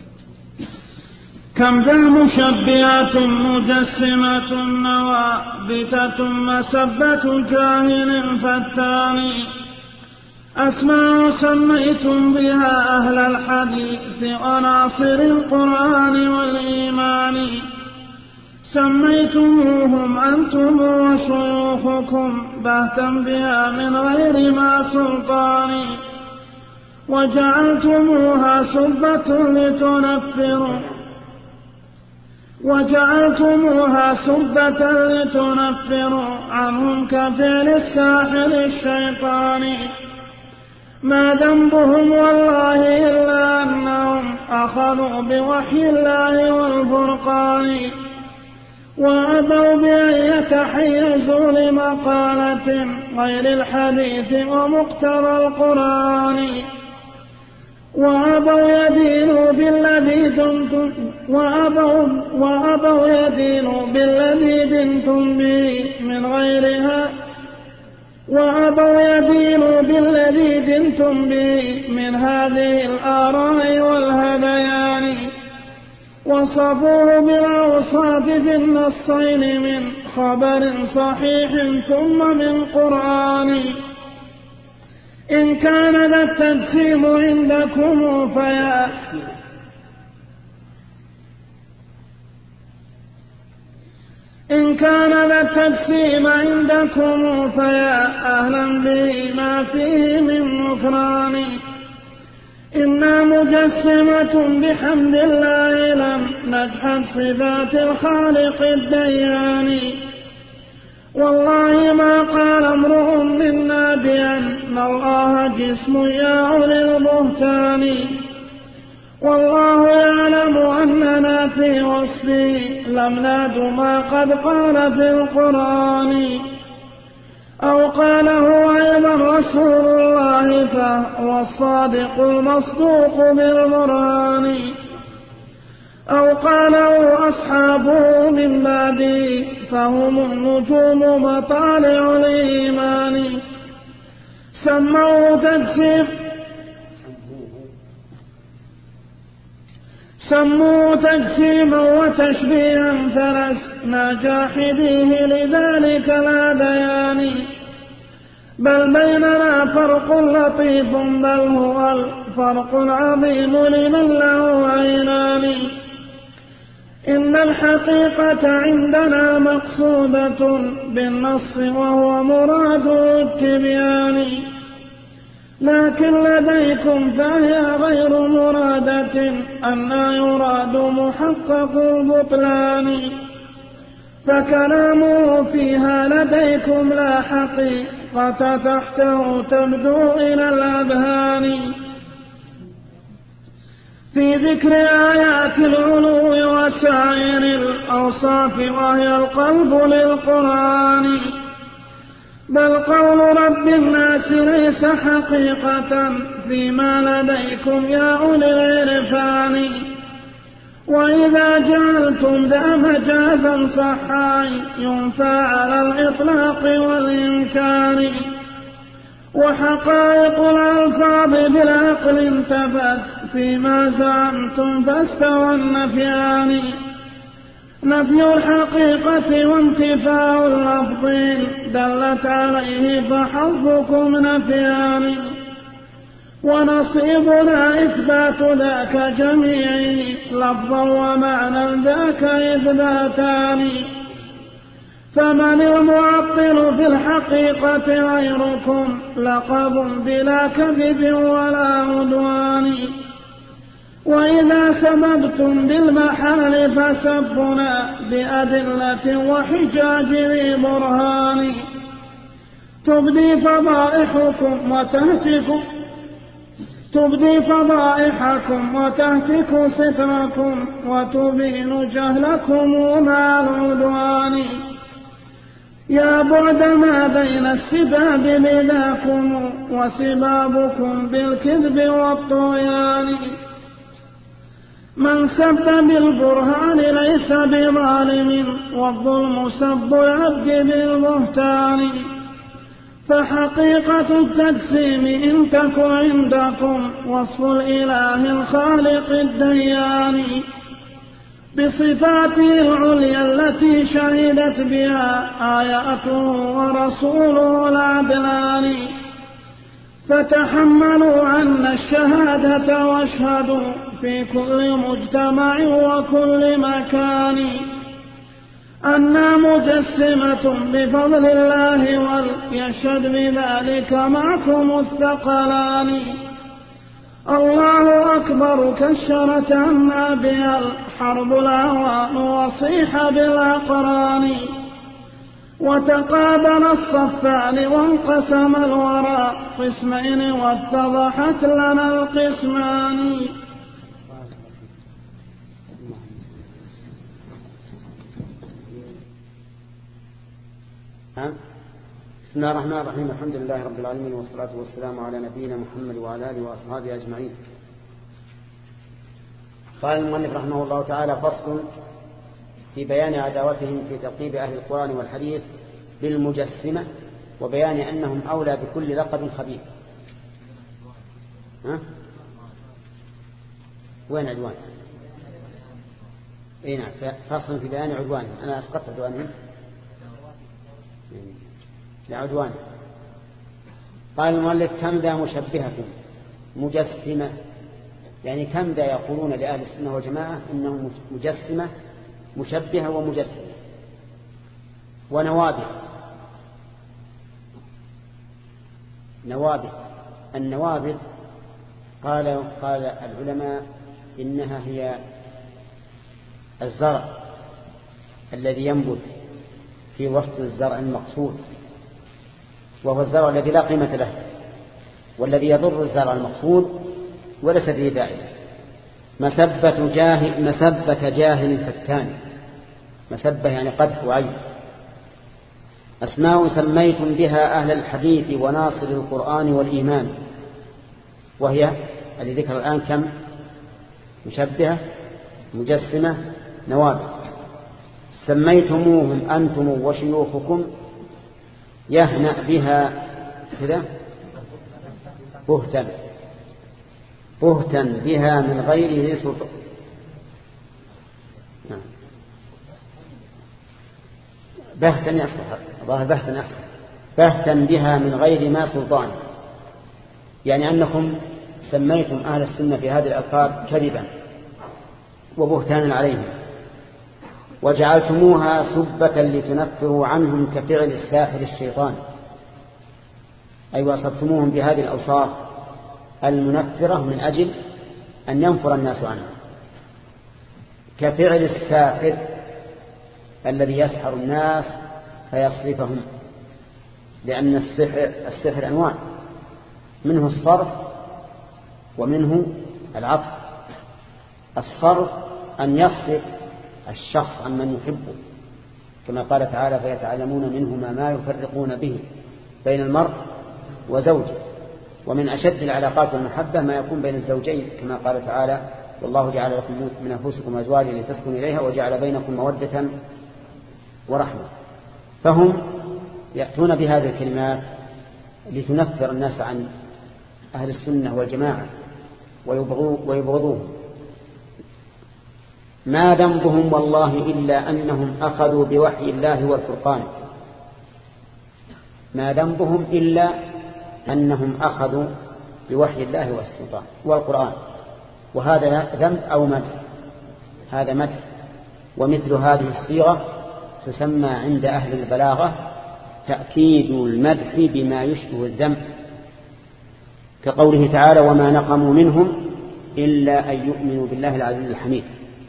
كم ذا مشبهة مجسمة نوابتة مسبة جاهل فتان أسماء سميتم بها أهل الحديث عناصر القرآن والإيمان سميتموهم أنتم وشيوخكم بهتا بها من غير ما سلطان وجعلتموها سبة لتنفروا وجعلتموها سبة لتنفروا عنهم كفعل الساحر الشيطان ما ذنبهم والله إلا أنهم أخذوا بوحي الله والفرقان وأبوا بأن يتحيزوا لمقالة غير الحديث ومقتضى القرآن وأبوا يدينوا بالذي دنتم وأبوا, وأبوا يدينوا بالذي دنتم به من غيرها وأبوا يدينوا بالذي دنتم به من هذه الآراء والهذيان وصفوه بالأوصاف في النصين من خبر صحيح ثم من قرآن إن كان ذا التجسيم عندكم فيا إن كان ذا التجسيم عندكم فيا أهلا به ما فيه من نكران إنا مجسمة بحمد الله لم نجحد صفات الخالق الديان والله ما قال امرؤ منا بأن الله جسم يعلي البهتان والله يعلم أننا في وصفه لم ناد ما قد قال في القرآن أو قاله أيضا رسول الله فهو الصادق المصدوق بالبرهان أو قاله أصحابه من بعدي فهم النجوم مطالع الإيمان. سموه تجسيم سموه تجسيما وتشبيها فلسنا جاحديه لذلك لا بيان. بل بيننا فرق لطيف بل هو الفرق العظيم لمن له عينان. إن الحقيقة عندنا مقصودة بالنص وهو مراد التبيان. لكن لديكم فهي غير مرادة أن يراد محقق البطلان. فكلامه فيها لديكم لا حقيقة تحته تبدو إلى الأذهان. في ذكر آيات العلو وسائر الأوصاف وهي القلب للقرآن. بل قول رب الناس ليس حقيقة فيما لديكم يا أولي العرفان. وإذا جعلتم ذا مجازا صحا ينفى على الإطلاق والإمكان. وحقائق الألفاظ بالعقل انتفت فيما زعمتم فاستوى النفيان. نفي الحقيقة وانتفاء اللفظ دلت عليه فحظكم نفيان. ونصيبنا إثبات ذاك جميعه لفظا ومعنى ذاك إثباتان. فمن المعطل في الحقيقة غيركم لقب بلا كذب ولا عدوان. وإذا سببتم بالمحال فسبنا بأدلة وحجاج برهان. تبدي فضائحكم وتهتك تبدي فضائحكم وتهتك ستركم وتبين جهلكم مع العدوان. يا بعد ما بين السباب بذاكم وسبابكم بالكذب والطغيان. من سب بالبرهان ليس بظالم والظلم سب العبد بالبهتان. فحقيقة التجسيم إن تك عندكم وصف الإله الخالق الديان بصفاته العليا التي شهدت بها آياته ورسوله العدلان. فتحملوا عنا الشهادة واشهدوا في كل مجتمع وكل مكان أننا مجسمة بفضل الله وليشهد بذلك معكم الثقلان. الله أكبر كشرت عنا بها الحرب الأهوان وصيح بالأقران. وتقابل الصفان وانقسم الورى قسمين واتضحت لنا القسمان. بسم الله الرحمن الرحيم. الحمد لله رب العالمين والصلاة والسلام على نبينا محمد وعلى آله وأصحابه أجمعين. قال المؤلف رحمه الله تعالى: فصل في بيان عداوتهم في تلقيب أهل القرآن والحديث بالمجسمة وبيان أنهم أولى بكل لقب خبيث. ها؟ وين عدوان؟ اي نعم، فصل في بيان عدوانهم. أنا أسقطت عدوانهم لعدوان. قال المؤلف: كم ذا مشبهة مجسمة، يعني كم ذا يقولون لأهل السنة والجماعة إنه مجسمة مشبهة ومجسمة. ونوابت نوابت النوابت قال قال العلماء إنها هي الزرع الذي ينبت في وسط الزرع المقصود، وهو الزرع الذي لا قيمة له والذي يضر الزرع المقصود وليس فيه داعي. مسبة جاهل مسبة جاهل فتان، مسبة يعني قدح وعيب. أسماء سميتم بها أهل الحديث وناصر القرآن والإيمان، وهي الذي ذكر الآن كم مشبهة مجسمة نوابت سميتموهم أنتم وشيوخكم يهنأ بها كذا بهتا بهتا بها من غير ذي سلطان. نعم. بهتا يصلح الله بهتا أحسن بهتا بها من غير ما سلطان، يعني أنكم سميتم أهل السنة في هذه الألقاب كذبا وبهتانا عليهم، وجعلتموها سبة لتنفروا عنهم كفعل الساحر الشيطان، أي وصفتموهم بهذه الأوصاف المنفرة من أجل أن ينفر الناس عنهم، كفعل الساحر الذي يسحر الناس فيصرفهم، لأن السحر, السحر أنواع، منه الصرف ومنه العطف. الصرف أن يصرف الشخص عن من يحبه، كما قال تعالى فيتعلمون منهما ما يفرقون به بين المرء وزوجه، ومن أشد العلاقات والمحبة ما يكون بين الزوجين، كما قال تعالى والله جعل لكم من أنفسكم أزواجا لتسكنوا إليها وجعل بينكم مودة ورحمة. فهم يأتون بهذه الكلمات لتنفر الناس عن أهل السنة والجماعة ويبغضوهم. ما ذنبهم والله إلا أنهم أخذوا بوحي الله والفرقان، ما ذنبهم إلا أنهم أخذوا بوحي الله والسلطان والقرآن، وهذا ذنب أو مدح؟ هذا مدح. ومثل هذه الصيغة تسمى عند أهل البلاغة تأكيد المدح بما يشبه الذم، كقوله تعالى وما نقموا منهم إلا أن يؤمنوا بالله العزيز الحميد،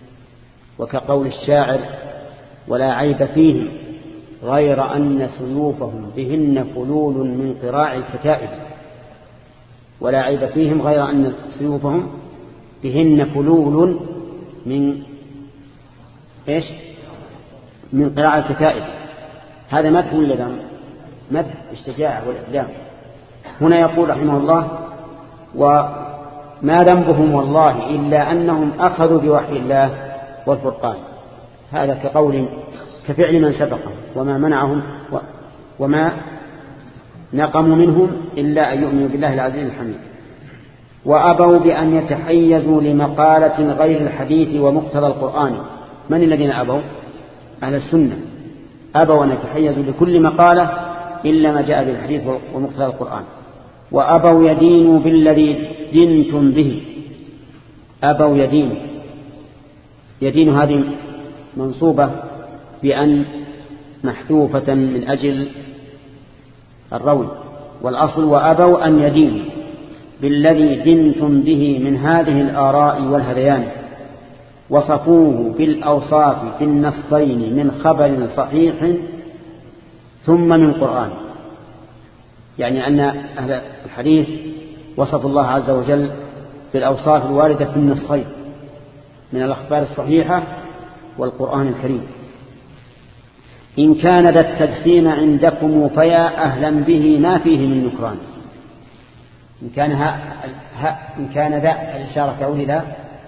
وكقول الشاعر ولا عيب فيه غير أن سيوفهم بهن فلول من قراع الكتائب، ولا عيب فيهم غير أن سيوفهم بهن فلول من إيش؟ من قراع الكتائب. هذا مدح ولا ذم؟ مدح الشجاعة والإقدام. هنا يقول رحمه الله وما ذنبهم والله إلا أنهم أخذوا بوحي الله والفرقان، هذا كقول كفعل من سبقهم وما منعهم وما نقموا منهم إلا أن يؤمنوا بالله العزيز الحميد. وأبوا بأن يتحيزوا لمقالة غير الحديث ومقتضى القرآن. من الذين أبوا؟ أهل السنة أبوا أن يتحيزوا لكل مقالة إلا ما جاء بالحديث ومقتضى القرآن. وأبوا يدينوا بالذي دينتم به. أبوا يدينوا، يدين هذه منصوبة بأن محذوفة من أجل الروي، والأصل وأبوا أن يدينوا بالذي دينتم به من هذه الآراء والهذيان، وصفوه بالأوصاف في النصين من خبر صحيح ثم من قرآن. يعني أن أهل الحديث وصفوا الله عز وجل بالأوصاف الواردة في النصين من الأخبار الصحيحة والقرآن الكريم. إن كان ذا التجسيم عندكم فيا أهلا به ما فيه من نكران. إن كان, ها ها إن كان ذا الإشارة تعود إلى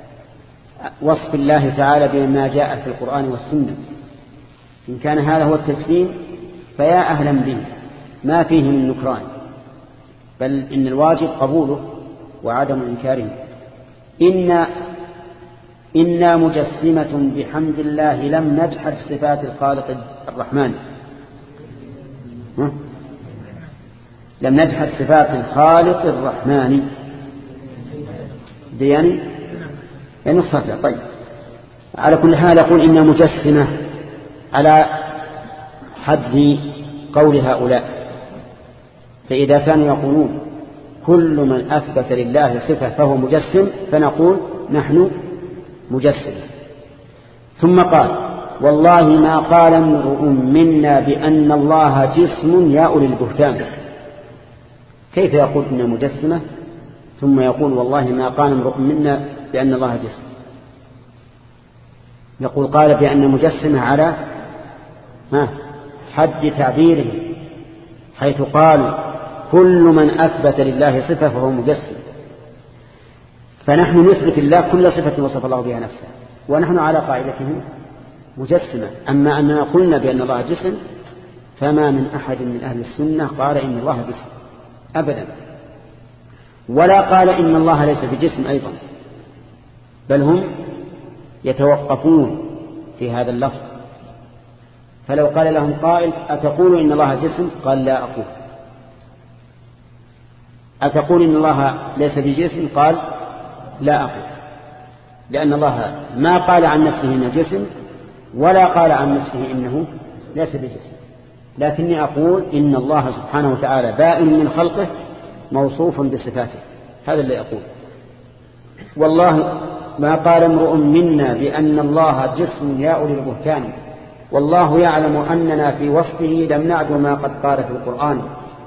وصف الله تعالى بما جاء في القرآن والسنة. إن كان هذا هو التجسيم فيا أهلا به ما فيه من نكران، بل إن الواجب قبوله وعدم إنكاره. إن إنا مجسمة بحمد الله لم نجحد صفات الخالق الرحمن. لم نجحد صفات الخالق الرحمن دياني يعني الصفة. طيب على كل حال يقول إنا مجسمة على حد قول هؤلاء. فإذا كانوا يقولون كل من أثبت لله صفة فهو مجسم فنقول نحن مجسم. ثم قال والله ما قال امرؤ منا بأن الله جسم يا أولي البهتان. كيف يقول إنه مجسمة ثم يقول والله ما قال امرؤ منا بأن الله جسم؟ يقول قال بأن مجسمة على ها حد تعبيره، حيث قال كل من أثبت لله صفة فهو مجسم. فنحن نثبت الله كل صفة وصف الله بها نفسه، ونحن على قاعدته مجسمة. أما أننا قلنا بأن الله جسم فما من أحد من أهل السنة قال إن الله جسم أبدا، ولا قال إن الله ليس بجسم أيضا، بل هم يتوقفون في هذا اللفظ. فلو قال لهم قائل أتقول إن الله جسم؟ قال لا أقول. أتقول إن الله ليس بجسم؟ قال لا أقول، لأن الله ما قال عن نفسه إنه جسم ولا قال عن نفسه إنه ليس بجسم، لكني أقول إن الله سبحانه وتعالى بائن من خلقه موصوف بصفاته، هذا اللي أقول. والله ما قال امرؤ منا بأن الله جسم يا أولي البهتان، والله يعلم أننا في وصفه لم نعد ما قد قال في القرآن.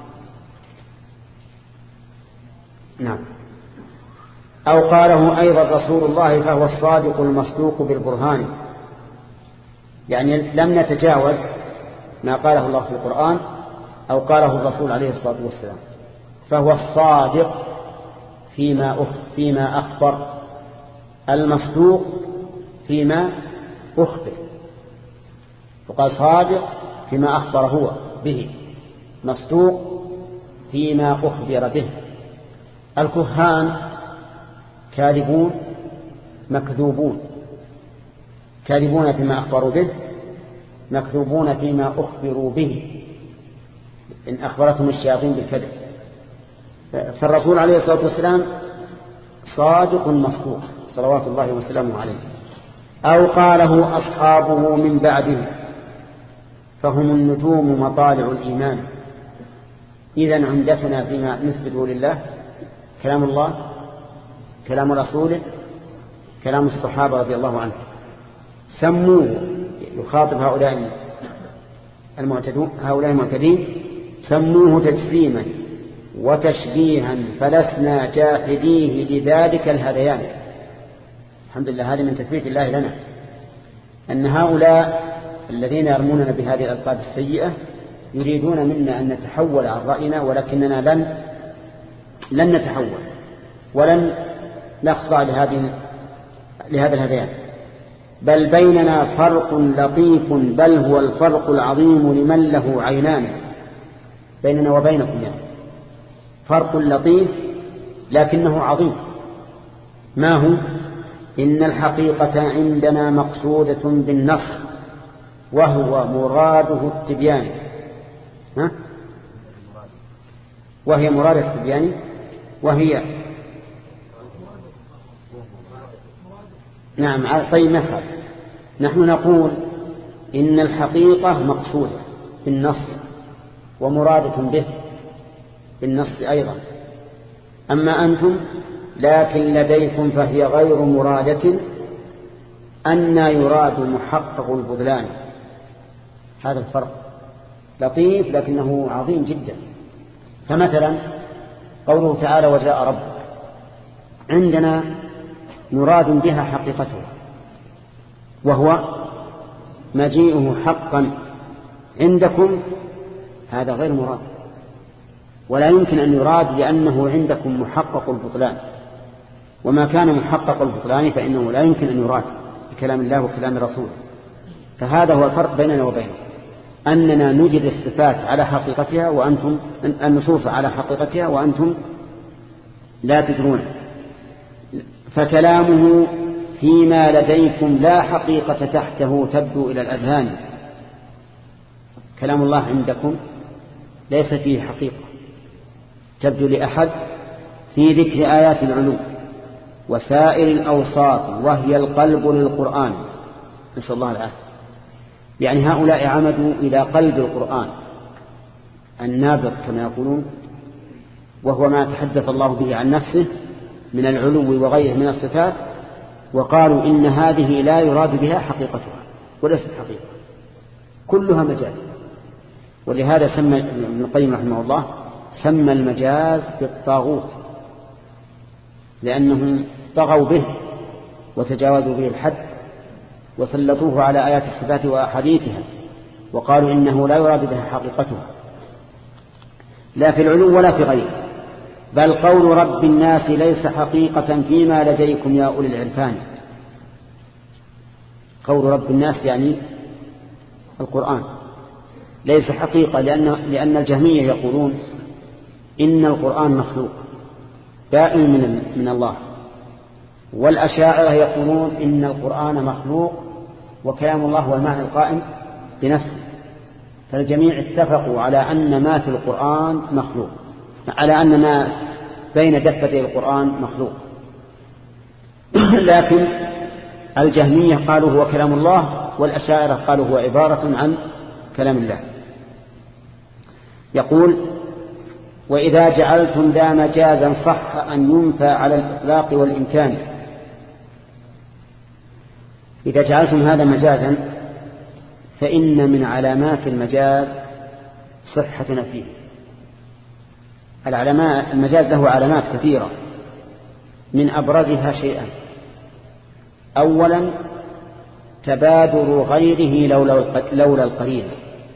نعم. أو قاله أيضا رسول الله فهو الصادق المصدوق بالبرهان، يعني لم نتجاوز ما قاله الله في القرآن أو قاله الرسول عليه الصلاة والسلام، فهو الصادق فيما فيما أخبر، المصدوق فيما أخبر. وقال صادق فيما أخبر هو به، مصدوق فيما أخبر به. الكهان كاذبون مكذوبون، كاذبون فيما أخبروا به، مكذوبون فيما أخبروا به، إن أخبرتهم الشياطين بالكذب. فالرسول عليه الصلاة والسلام صادق مصدوق صلوات الله وسلامه عليه. أو قاله أصحابه من بعده فهم النجوم مطالع الإيمان. إذن عندنا فيما نثبته لله كلام الله، كلام رسوله، كلام الصحابة رضي الله عنهم. سموه، يخاطب هؤلاء المعتدون هؤلاء المعتدين، سموه تجسيما وتشبيها فلسنا جاحديه لذلك الهذيان. الحمد لله، هذا من تثبيت الله لنا أن هؤلاء الذين يرموننا بهذه الألقاب السيئة يريدون منا أن نتحول عن رأينا، ولكننا لن لن نتحول ولن نخضع لهذه لهذا الهذيان، بل بيننا فرق لطيف، بل هو الفرق العظيم لمن له عينان. بيننا وبينكم يعني فرق لطيف لكنه عظيم. ما هو؟ إن الحقيقة عندنا مقصودة بالنص وهو مراده التبيان، ها؟ وهي مراد التبيان، وهي نعم. طيب نفعل، نحن نقول إن الحقيقة مقصودة بالنص ومرادة به بالنص أيضا. أما أنتم لكن لديكم فهي غير مرادة، أن يراد محقق البذلان. هذا الفرق لطيف لكنه عظيم جدا. فمثلا قوله تعالى وجاء ربك، عندنا مراد بها حقيقته وهو مجيئه حقا، عندكم هذا غير مراد ولا يمكن أن يراد، لأنه عندكم محقق البطلان، وما كان محقق البطلان فإنه لا يمكن أن يراد بكلام الله وكلام رسوله. فهذا هو الفرق بيننا وبينه، أننا نجد الصفات على حقيقتها وأنتم النصوص على حقيقتها وأنتم لا تدرون. فكلامه فيما لديكم لا حقيقة تحته تبدو إلى الأذهان. كلام الله عندكم ليس فيه حقيقة تبدو لأحد في ذكر آيات العلو وسائر الأوصاف وهي القلب للقرآن، نسأل الله العافية. يعني هؤلاء عمدوا إلى قلب القرآن النابض كما يقولون، وهو ما تحدث الله به عن نفسه من العلو وغيره من الصفات، وقالوا إن هذه لا يراد بها حقيقتها وليست حقيقة، كلها مجاز. ولهذا سمى ابن القيم رحمه الله سمى المجاز بالطاغوت، لأنهم طغوا به وتجاوزوا به الحد وسلطوه على آيات الصفات وأحاديثها، وقالوا إنه لا يراد بها حقيقتها لا في العلو ولا في غيره. بل قول رب الناس ليس حقيقة فيما لديكم يا أولي العرفان. قول رب الناس يعني القرآن ليس حقيقة، لأن, لأن الجهمية يقولون إن القرآن مخلوق دائم من, من الله، والأشاعرة يقولون إن القرآن مخلوق وكلام الله هو المعنى القائم بنفسه. فالجميع اتفقوا على أن ما في القرآن مخلوق، على أن ما بين دفتي القرآن مخلوق. لكن الجهمية قالوا هو كلام الله، والأشاعرة قالوا هو عبارة عن كلام الله. يقول وإذا جعلتم ذا مجازا صح أن ينفى على الإطلاق والإمكان. إذا جعلتم هذا مجازا فإن من علامات المجاز صحة نفيه. العلامات المجاز له علامات كثيرة، من أبرزها شيئا: أولا تبادر غيره لولا القرينة،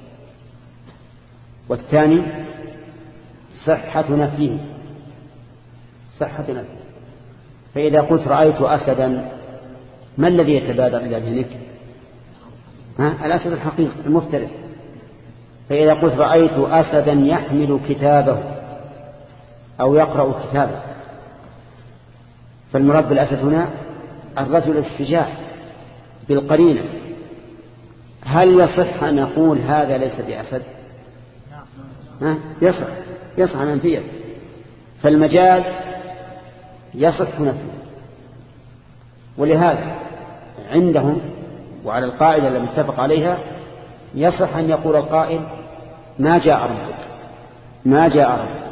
والثاني صحة نفيه صحة نفيه. فإذا قلت رأيت أسدا، ما الذي يتبادر إلى ذهنك؟ ها؟ الأسد الحقيقي المفترس. فإذا قلت رأيت أسدا يحمل كتابه أو يقرأ كتابه، فالمراد بالأسد هنا الرجل الشجاع بالقرينة. هل يصح أن نقول هذا ليس بأسد؟ ها؟ يصح يصح أن ننفيه. فالمجاز يصح نفيه. ولهذا عندهم وعلى القاعدة التي اتفق عليها يصح أن يقول القائل ما جاء ربك ما جاء ربك،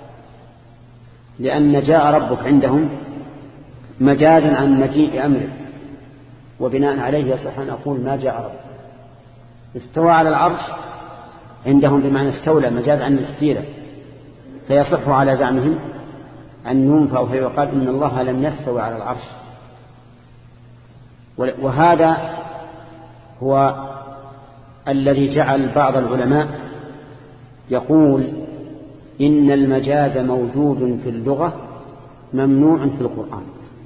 لأن جاء ربك عندهم مجازا عن مجيء أمره، وبناء عليه يصح أن أقول ما جاء ربك. استوى على العرش عندهم بمعنى استولى، مجاز عن الاستيلاء، فيصح على زعمهم أن ينفى فيقال إن الله لم يستوى على العرش. وهذا هو الذي جعل بعض العلماء يقول إن المجاز موجود في اللغة ممنوع في القرآن.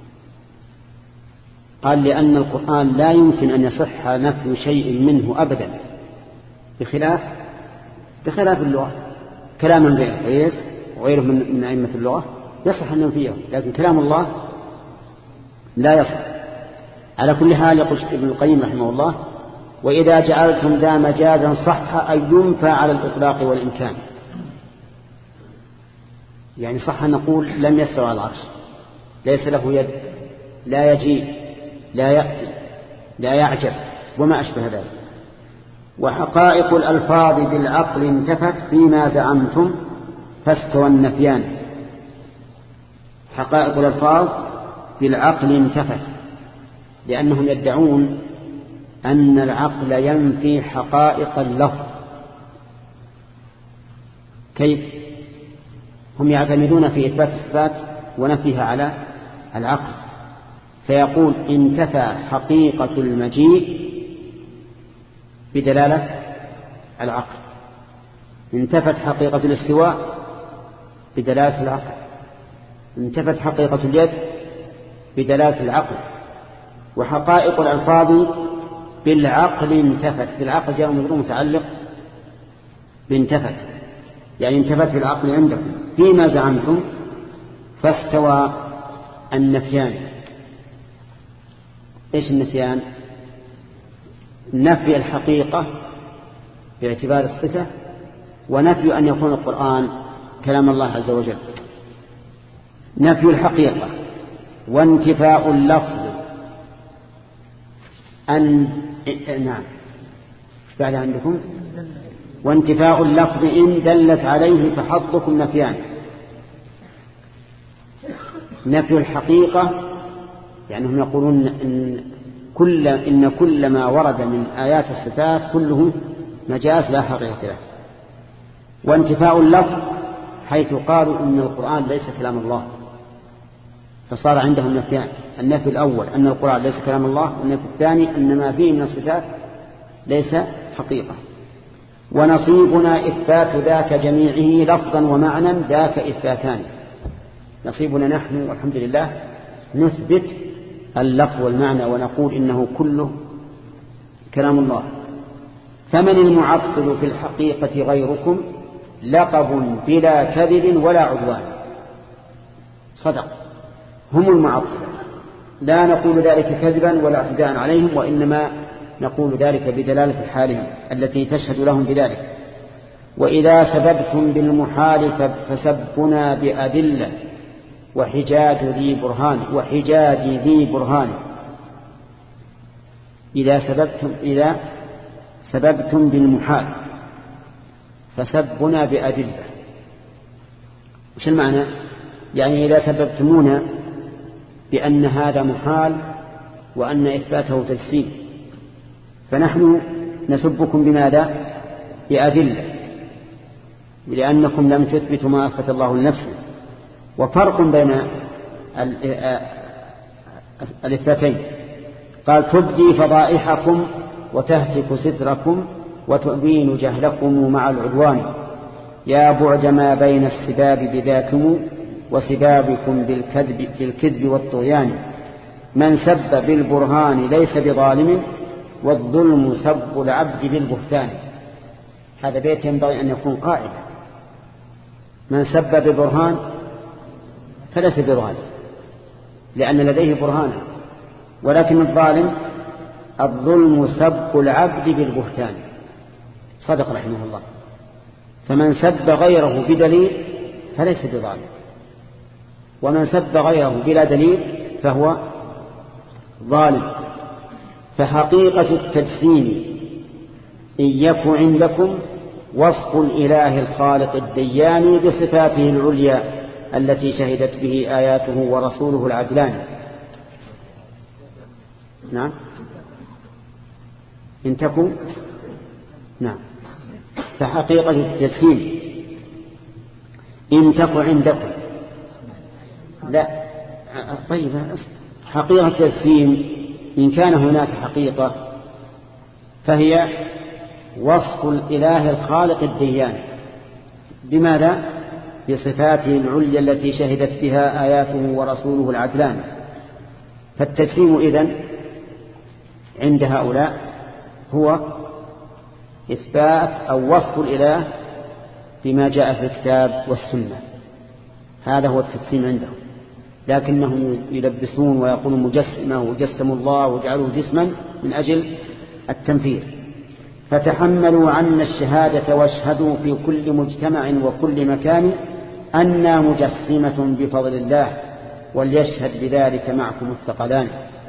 قال لأن القرآن لا يمكن أن يصح نفي شيء منه أبدا، بخلاف بخلاف اللغة. كلام الغير وغيره من أئمة اللغة يصح أن ننفيه، لكن كلام الله لا يصح. على كل حال يقول ابن القيم رحمه الله وإذا جعلتم ذا مجازا صح أن ينفى على الإطلاق والإمكان. يعني صح أن نقول لم يستوى على العرش، ليس له يد، لا يجيء، لا يأتي، لا يعجب، وما أشبه ذلك. وحقائق الألفاظ بالعقل انتفت فيما زعمتم فاستوى النفيان. حقائق الألفاظ بالعقل انتفت، لأنهم يدعون أن العقل ينفي حقائق اللفظ. كيف؟ هم يعتمدون في إثبات الصفات ونفيها على العقل، فيقول انتفى حقيقة المجيء بدلالة العقل، انتفت حقيقة الاستواء بدلالة العقل، انتفت حقيقة اليد بدلالة العقل. وحقائق الألفاظ بالعقل انتفت. بالعقل جاء مجرور متعلق بانتفت، يعني انتفت بالعقل عندكم فيما زعمتم فاستوى النفيان. ايش النفيان؟ نفي الحقيقة باعتبار الصفة، ونفي أن يكون القرآن كلام الله عز وجل. نفي الحقيقة وانتفاء اللفظ أن نعم بعد عندكم وانتفاء اللفظ إن دلت عليه فحظكم نفيان. نفي الحقيقة يعني هم يقولون إن كل, إن كل ما ورد من آيات الصفات كله مجاز لا حقيقة له. وانتفاء اللفظ حيث قالوا إن القرآن ليس كلام الله، فصار عندهم نفيان: النفي الأول أن القرآن ليس كلام الله، والنفي الثاني أن ما فيه من الصفات ليس حقيقة. ونصيبنا إثبات ذاك جميعه لفظا ومعنى، ذاك إثباتان. نصيبنا نحن والحمد لله نثبت اللفظ والمعنى ونقول إنه كله كلام الله. فمن المعطل في الحقيقة غيركم لقب بلا كذب ولا عدوان. صدق، هم المعطل، لا نقول ذلك كذبا ولا اعتداء عليهم، وإنما نقول ذلك بدلالة حالهم التي تشهد لهم بذلك. وإذا سببتم بالمحال فسبنا بأدلة وحجاج ذي برهان وحجاج ذي برهان. إذا سببتم إذا سببتم بالمحال فسبنا بأدلة. وش المعنى؟ يعني إذا سببتمونا بأن هذا محال وأن إثباته تجسيم، فنحن نسبكم بماذا؟ بأدلة، لأنكم لم تثبتوا ما أثبت الله لنفسه. وفرق بين الاثباتين، قال تبدي فضائحكم وتهتك ستركم وتؤبين جهلكم مع العدوان، يا بعد ما بين السباب بذاكم وسبابكم بالكذب, بالكذب والطغيان. من سب بالبرهان ليس بظالم والظلم سب العبد بالبهتان. هذا بيت ينبغي أن يكون قاعدة. من سب بالبرهان فليس بظالم لأن لديه برهانا، ولكن الظالم الظلم سب العبد بالبهتان. صدق رحمه الله. فمن سب غيره بدليل فليس بظالم، ومن سب غيره بلا دليل فهو ظالم. فحقيقة التجسيم إن يكن عندكم وصف الإله الخالق الديان بصفاته العليا التي شهدت به آياته ورسوله العدلان. نعم إن تكن نعم فحقيقة التجسيم إن تكن عندكم لا طيب حقيقة التجسيم إن كان هناك حقيقة فهي وصف الإله الخالق الديان. بماذا؟ بصفاته العليا التي شهدت بها آياته ورسوله العدلان. فالتجسيم إذن عند هؤلاء هو إثبات أو وصف الإله بما جاء في الكتاب والسنة. هذا هو التجسيم عندهم، لكنهم يلبسون ويقولون مجسمة وجسموا الله وجعلوه جسما من أجل التنفير. فتحملوا عنا الشهادة واشهدوا في كل مجتمع وكل مكان أننا مجسمة بفضل الله وليشهد بذلك معكم الثقلان.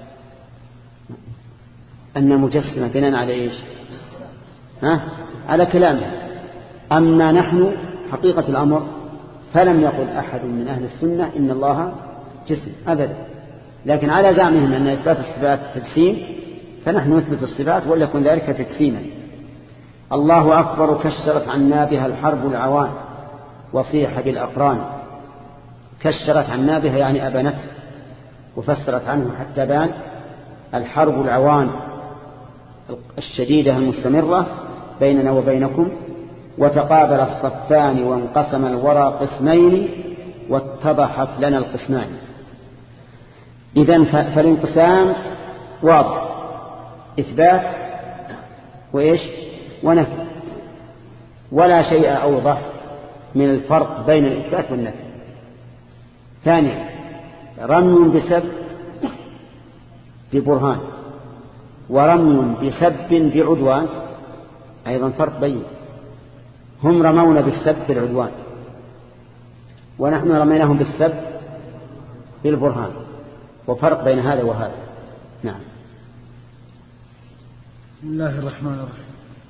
أن مجسمة بناء على إيش؟ ها؟ على كلامه. أما نحن حقيقة الأمر فلم يقل أحد من أهل السنة إن الله جسم أبدا، لكن على زعمهم أن إثبات الصفات تجسيم فنحن نثبت الصفات وليكن ذلك تجسيما. الله أكبر كشرت عنا بها الحرب العوان وصيح بالأقران. كشرت عنا بها يعني أبنته وفسرت عنه حتى بان الحرب العوان الشديدة المستمرة بيننا وبينكم. وتقابل الصفان وانقسم الورى قسمين واتضحت لنا القسمان. إذن فالانقسام واضح، إثبات وإيش ونفي، ولا شيء أوضح من الفرق بين الإثبات والنفي. ثانيا رمي بسب ببرهان ورمي بسب بعدوان أيضا فرق بين. هم رمونا بالسب بالعدوان ونحن رميناهم بالسب بالبرهان، وفرق بين هذا وهذا. نعم. بسم الله الرحمن الرحيم.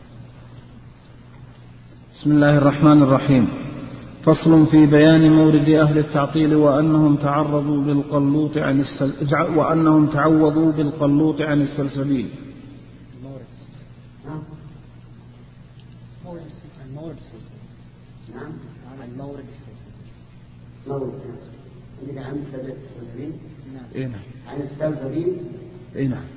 بسم الله الرحمن الرحيم. فصل في بيان مورد أهل التعطيل وأنهم تعرضوا بالقلوط عن السل... وأنهم تعوضوا بالقلوط عن السلسبيل. المورد السلسبيل. نعم المورد السلسبيل. مورد إذا عن السلسبيل. نعم. عن السلسبيل. إيه نعم.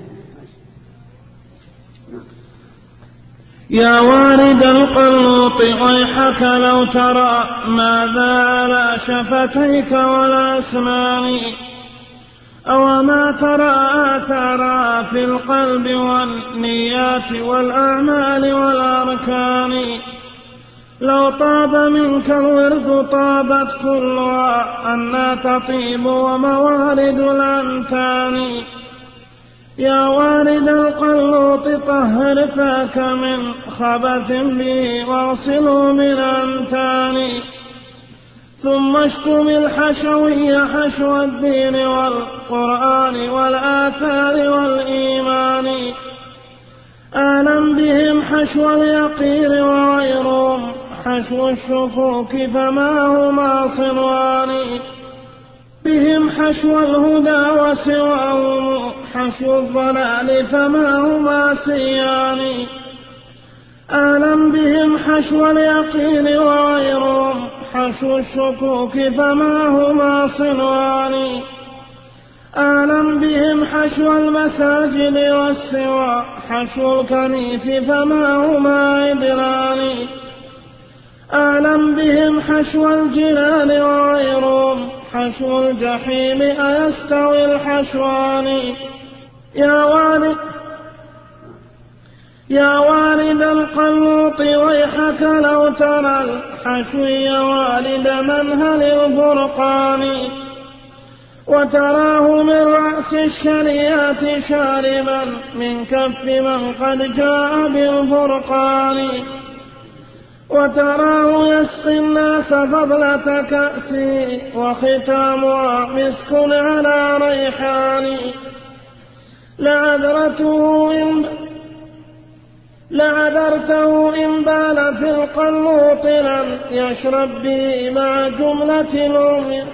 يا وارد القلوط ويحك لو ترى ماذا على شفتيك والأسنان، أو ما ترى ترى في القلب والنيات والأعمال والأركان. لو طاب منك الورد طابت كلها أنها تطيب وموارد الأنتان. يا وارد القلوط طهر فاك من خبث به واغسله من أنتان. ثم اشتم الحشوي حشو الدين والقرآن والآثار والإيمان. آلم بهم حشو اليقين وغيرهم حشو الشكوك فما هما صنوان. بهم حشو الهدى وسواهم حشو الضلال فما هما سيان. آلم بهم حشو اليقين وغيرهم حشو الشكوك فما هما صنوان. آلم بهم حشو المساجد والسوى حشو الكنيف فما هما عدلان. آلم بهم حشو الجنان وغيرهم حشو الجحيم أيستوي الحشوان. يا والد يا والد القلوط ويحك لو ترى الحشوي والد منهل الفرقان. وتراه من رأس الشريعة شاربا من كف من قد جاء بالفرقان. وتراه يسقي الناس فضلة كأسه وختامها مسك على ريحان. لعذرته إن لعذرته إن بال في القلوط لم يشرب به مع جملة الأمم.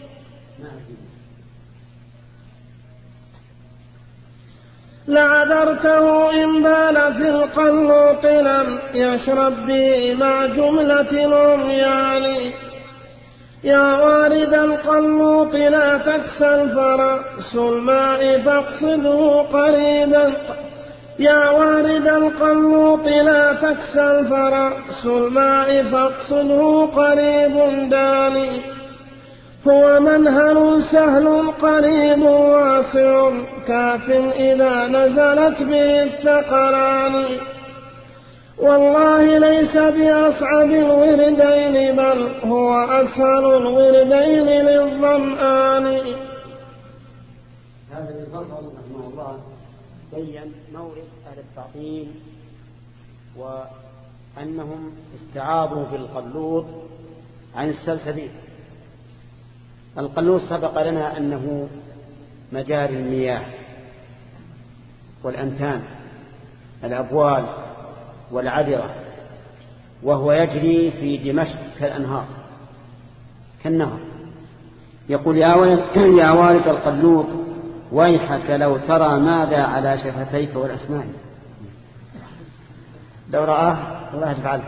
لعذرته إن بال في القلوط لم يشرب به مع جملة العميان. يا وارد القلوط لا تكسل فرأس الماء فاقصده قريبا. يا وارد القلوط لا تكسل فرأس الماء فاقصده قريب داني. هو منهل سهل قريب واسع كاف إذا نزلت به الثقلان. والله ليس بأصعب الوردين بل هو أسهل الوردين للظمآن. هذا الفصل رحمه الله بين موعد أهل التعطيل وأنهم استعاضوا بالقلوط عن السلسبيل. القلوط سبق لنا أنه مجاري المياه والأنتان الأبوال والعذرة، وهو يجري في دمشق كالأنهار كالنهر. يقول يا وارد القلوط ويحك لو ترى ماذا على شفتيك والأسنان. لو رآه الله يجعل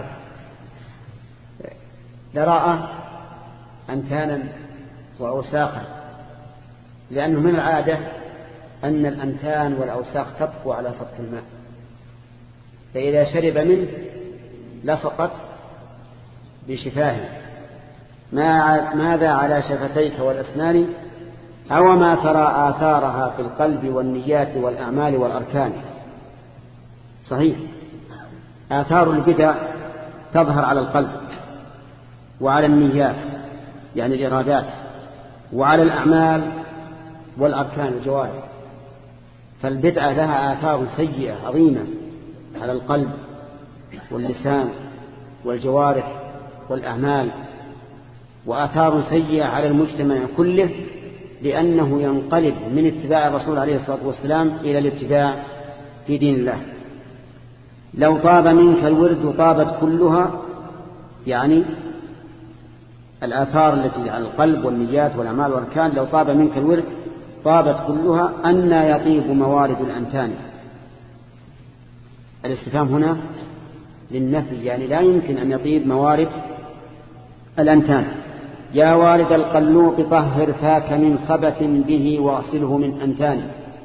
لرآه أنتانا وأوساقا، لأنه من العادة أن الأنتان والأوساق تطفو على سطح الماء، فإذا شرب منه لصقت بشفاهه. ماذا على شفتيك والأسنان أو ما ترى آثارها في القلب والنيات والأعمال والأركان. صحيح، آثار البدع تظهر على القلب وعلى النيات يعني الإرادات وعلى الأعمال والأركان الجوارح. فالبدعة لها آثار سيئة عظيمة على القلب واللسان والجوارح والأعمال، وآثار سيئة على المجتمع كله، لأنه ينقلب من اتباع الرسول عليه الصلاة والسلام إلى الابتداع في دين الله. لو طاب منك الورد طابت كلها، يعني الآثار التي على القلب والنيات والأعمال والأركان. لو طاب منك الورد طابت كلها أن يطيب موارد الأنتان. الاستفهام هنا للنفي، يعني لا يمكن أن يطيب موارد الأنتان. يا وارد القلوط طهر فاك من خبث به واغسله من أنتان.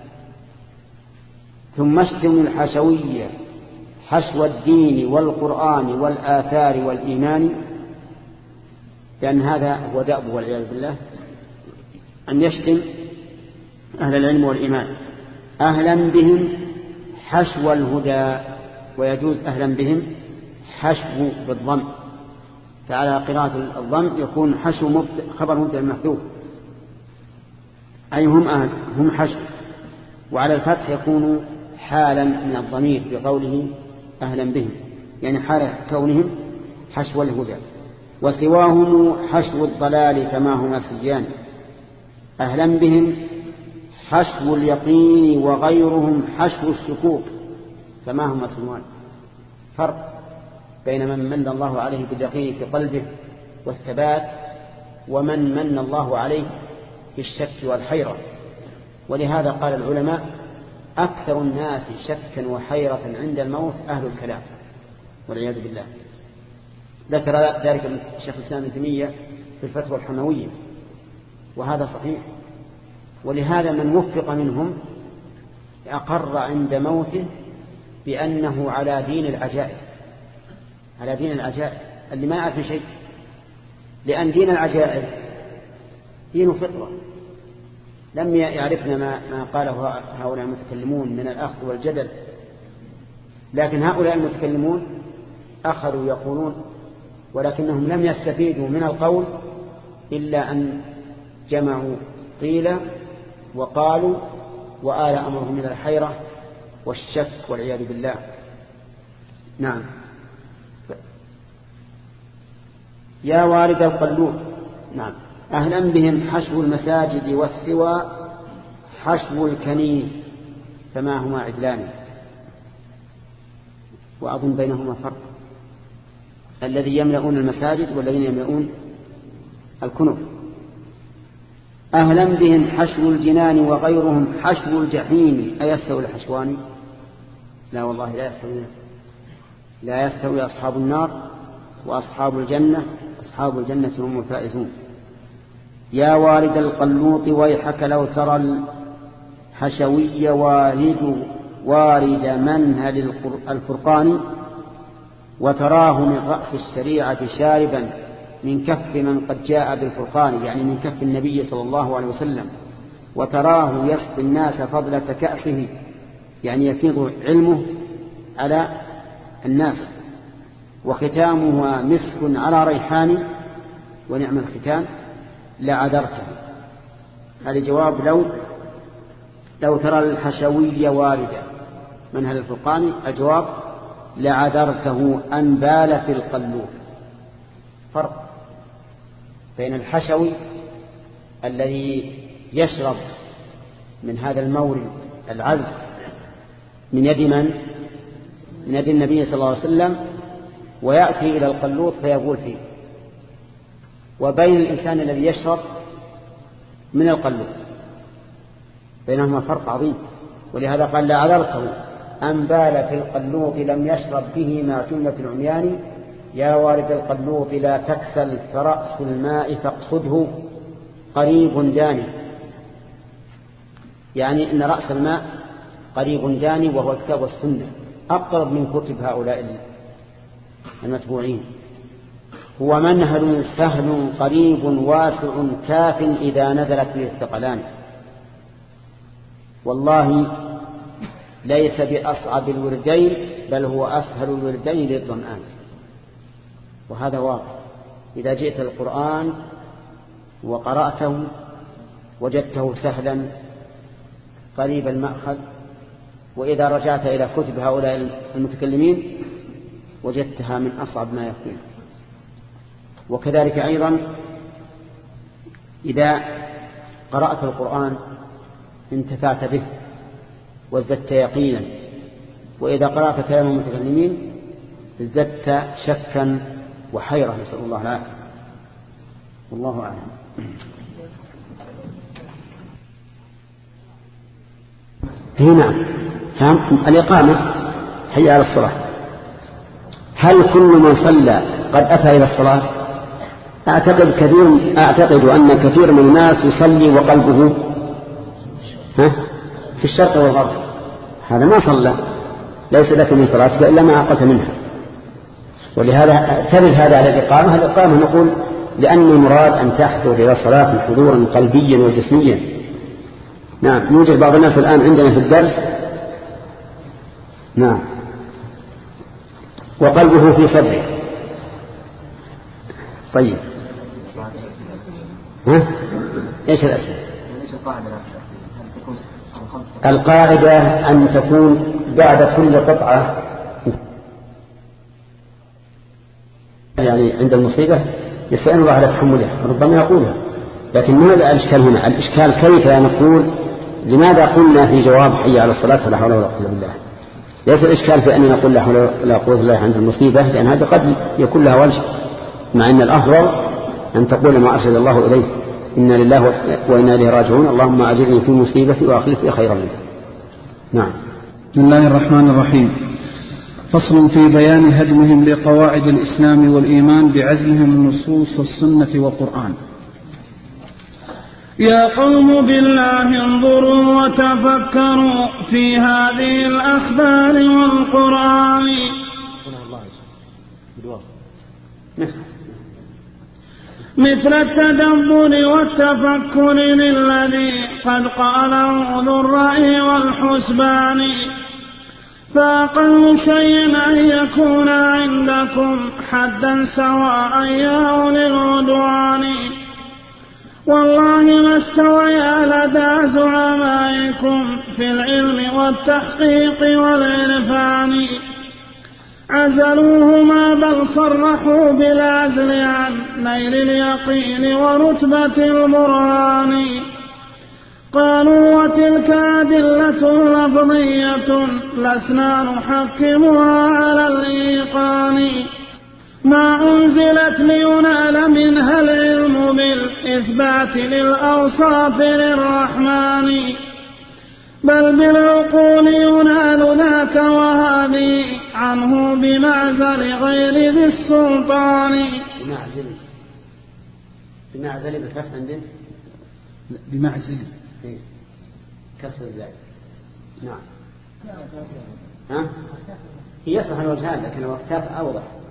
ثم اشتم الحشوية حشو الدين والقرآن والآثار والإيمان، لأن هذا هو دأبه والعياذ بالله أن يشتم أهل العلم والإيمان. أهلا بهم حشو الهدى، ويجوز أهلا بهم حشو بالضم، فعلى قراءة الضم يكون حشو خبر مبتدأ محذوف، أي هم أهل هم حشو، وعلى الفتح يكون حالا من الضمير بقوله أهلا بهم، يعني حال كونهم حشو الهدى. وسواهم حشو الضلال كما هما سجيان. أهلا بهم حشو اليقين، وغيرهم حشو الشكوك كما هما سجيان. فرق بين من من الله عليه باليقين في قلبه والثبات، ومن من الله عليه بالشك والحيرة. ولهذا قال العلماء أكثر الناس شكا وحيرة عند الموت أهل الكلام والعياذ بالله. ذكر ذلك الشيخ الإسلام ابن تيمية في الفتوى الحموية، وهذا صحيح. ولهذا من وفق منهم أقر عند موته بأنه على دين العجائز، على دين العجائز اللي ما يعرف شيء، لأن دين العجائز دين فطرة لم يعرفنا ما, ما قاله هؤلاء المتكلمون من الأخذ والجدل، لكن هؤلاء المتكلمون أخذوا يقولون، ولكنهم لم يستفيدوا من القول إلا أن جمعوا قيل وقالوا، وآل أمرهم من الحيرة والشك والعياذ بالله. نعم. يا وارد القلوب. نعم. أهلا بهم حشو المساجد، والسوى حشو الكنيف، فما هما عدلان. وأظن بينهما فرق، الذي يملؤون المساجد والذين يملؤون الكنوف. أهلا بهم حشو الجنان، وغيرهم حشو الجحيم. أيستوي الحشوان؟ لا والله لا يستوي. لا يستوي أصحاب النار وأصحاب الجنة، أصحاب الجنة هم الفائزون. يا وارد القلوط ويحك لو ترى الحشوي وارد وارد منهل الفرقان، وتراه من رأس الشريعة شاربا من كف من قد جاء بالفرقان، يعني من كف النبي صلى الله عليه وسلم. وتراه يسقي الناس فضلة كأسه، يعني يفيض علمه على الناس. وختامها مسك على ريحان، ونعم الختام لعذرته. هذا جواب لو لو ترى الحشوي واردا منهل الفرقان. الجواب لعذرته أن بال في القلوب. فرق بين الحشوي الذي يشرب من هذا المورد العذب من يد من؟ من يد النبي صلى الله عليه وسلم، ويأتي إلى القلوط فيبول فيه، وبين الإنسان الذي يشرب من القلوط، بينهما فرق عظيم. ولهذا قال لعذرته أن بال في القلوط لم يشرب به مع جملة العميان. يا وارد القلوط لا تكسل فرأس الماء فاقصده قريب داني، يعني إن رأس الماء قريب داني، وهو الكتاب والسنة أقرب من كتب هؤلاء المتبوعين. هو منهل سهل قريب واسع كاف إذا نزلت به الثقلان. والله ليس بأصعب الوردين، بل هو أسهل الوردين للظمآن. وهذا واضح، إذا جئت القرآن وقرأته وجدته سهلا قريب المأخذ، وإذا رجعت إلى كتب هؤلاء المتكلمين وجدتها من أصعب ما يكون. وكذلك أيضا إذا قرأت القرآن انتفعت به وازددت يقينا، وإذا قرأت كلام المتكلمين ازددت شكا وحيرة، نسأل الله العافية. والله أعلم. هنا الإقامة حي على الصلاة. هل كل من صلى قد أتى إلى الصلاة؟ أعتقد كثير أعتقد أن كثير من الناس يصلي وقلبه ها في الشرق والغرب، هذا ما صلى، ليس لك من صلاتك إلا ما عقلت منها. ولهذا ترد هذا على الإقامة. الإقامة نقول لأن المراد أن تحضر إلى الصلاة حضورا قلبيا وجسميا، نعم، يوجد بعض الناس الآن عندنا في الدرس نعم وقلبه في صدره. طيب ها؟ ايش الأسئلة؟ القاعدة أن تكون بعد كل قطعة يعني عند المصيبة يستعين الله على تحملها، ربما يقولها، لكن ماذا الإشكال هنا؟ الإشكال كيف نقول لماذا قلنا في جواب حي على الصلاة فلا حول ولا قوة إلا بالله؟ ليس الإشكال في أن نقول لا حول ولا قوة إلا بالله عند المصيبة، لأن هذا قد يكون لها وجه، مع أن الأفضل أن تقول ما أرشد الله إليه إنا لله وإنا إليه راجعون اللهم أجرني في مصيبتي وأخلف لي خيرا منها. نعم. بسم الله الرحمن الرحيم. فصل في بيان هدمهم لقواعد الإسلام والإيمان بعزلهم نصوص السنة والقرآن. يا قوم بالله انظروا وتفكروا في هذه الأخبار والقرآن مثل التدبر والتفكر للذي قد قاله ذو الرأي والحسبان، فأقل شيء أن يكون عندكم حدا سواء يا أولي العدوان، والله ما استويا لدى زعمائكم في العلم والتحقيق والعرفان، عزلوهما بل صرحوا بالعزل عن نيل اليقين ورتبة البرهان، قالوا وتلك أدلة لفظية لسنا نحكمها على الإيقان، ما أنزلت لينال منها العلم بالإثبات للأوصاف للرحمن، بل بالعقول ينال ذاك وهذه عنه بمعزل غير ذي السلطان. بمعزل بمعزل بالفتح عندنا بمعزل كسر ذلك. نعم. ها؟ هي يصلح الوجهان لكن الوقتات أوضح.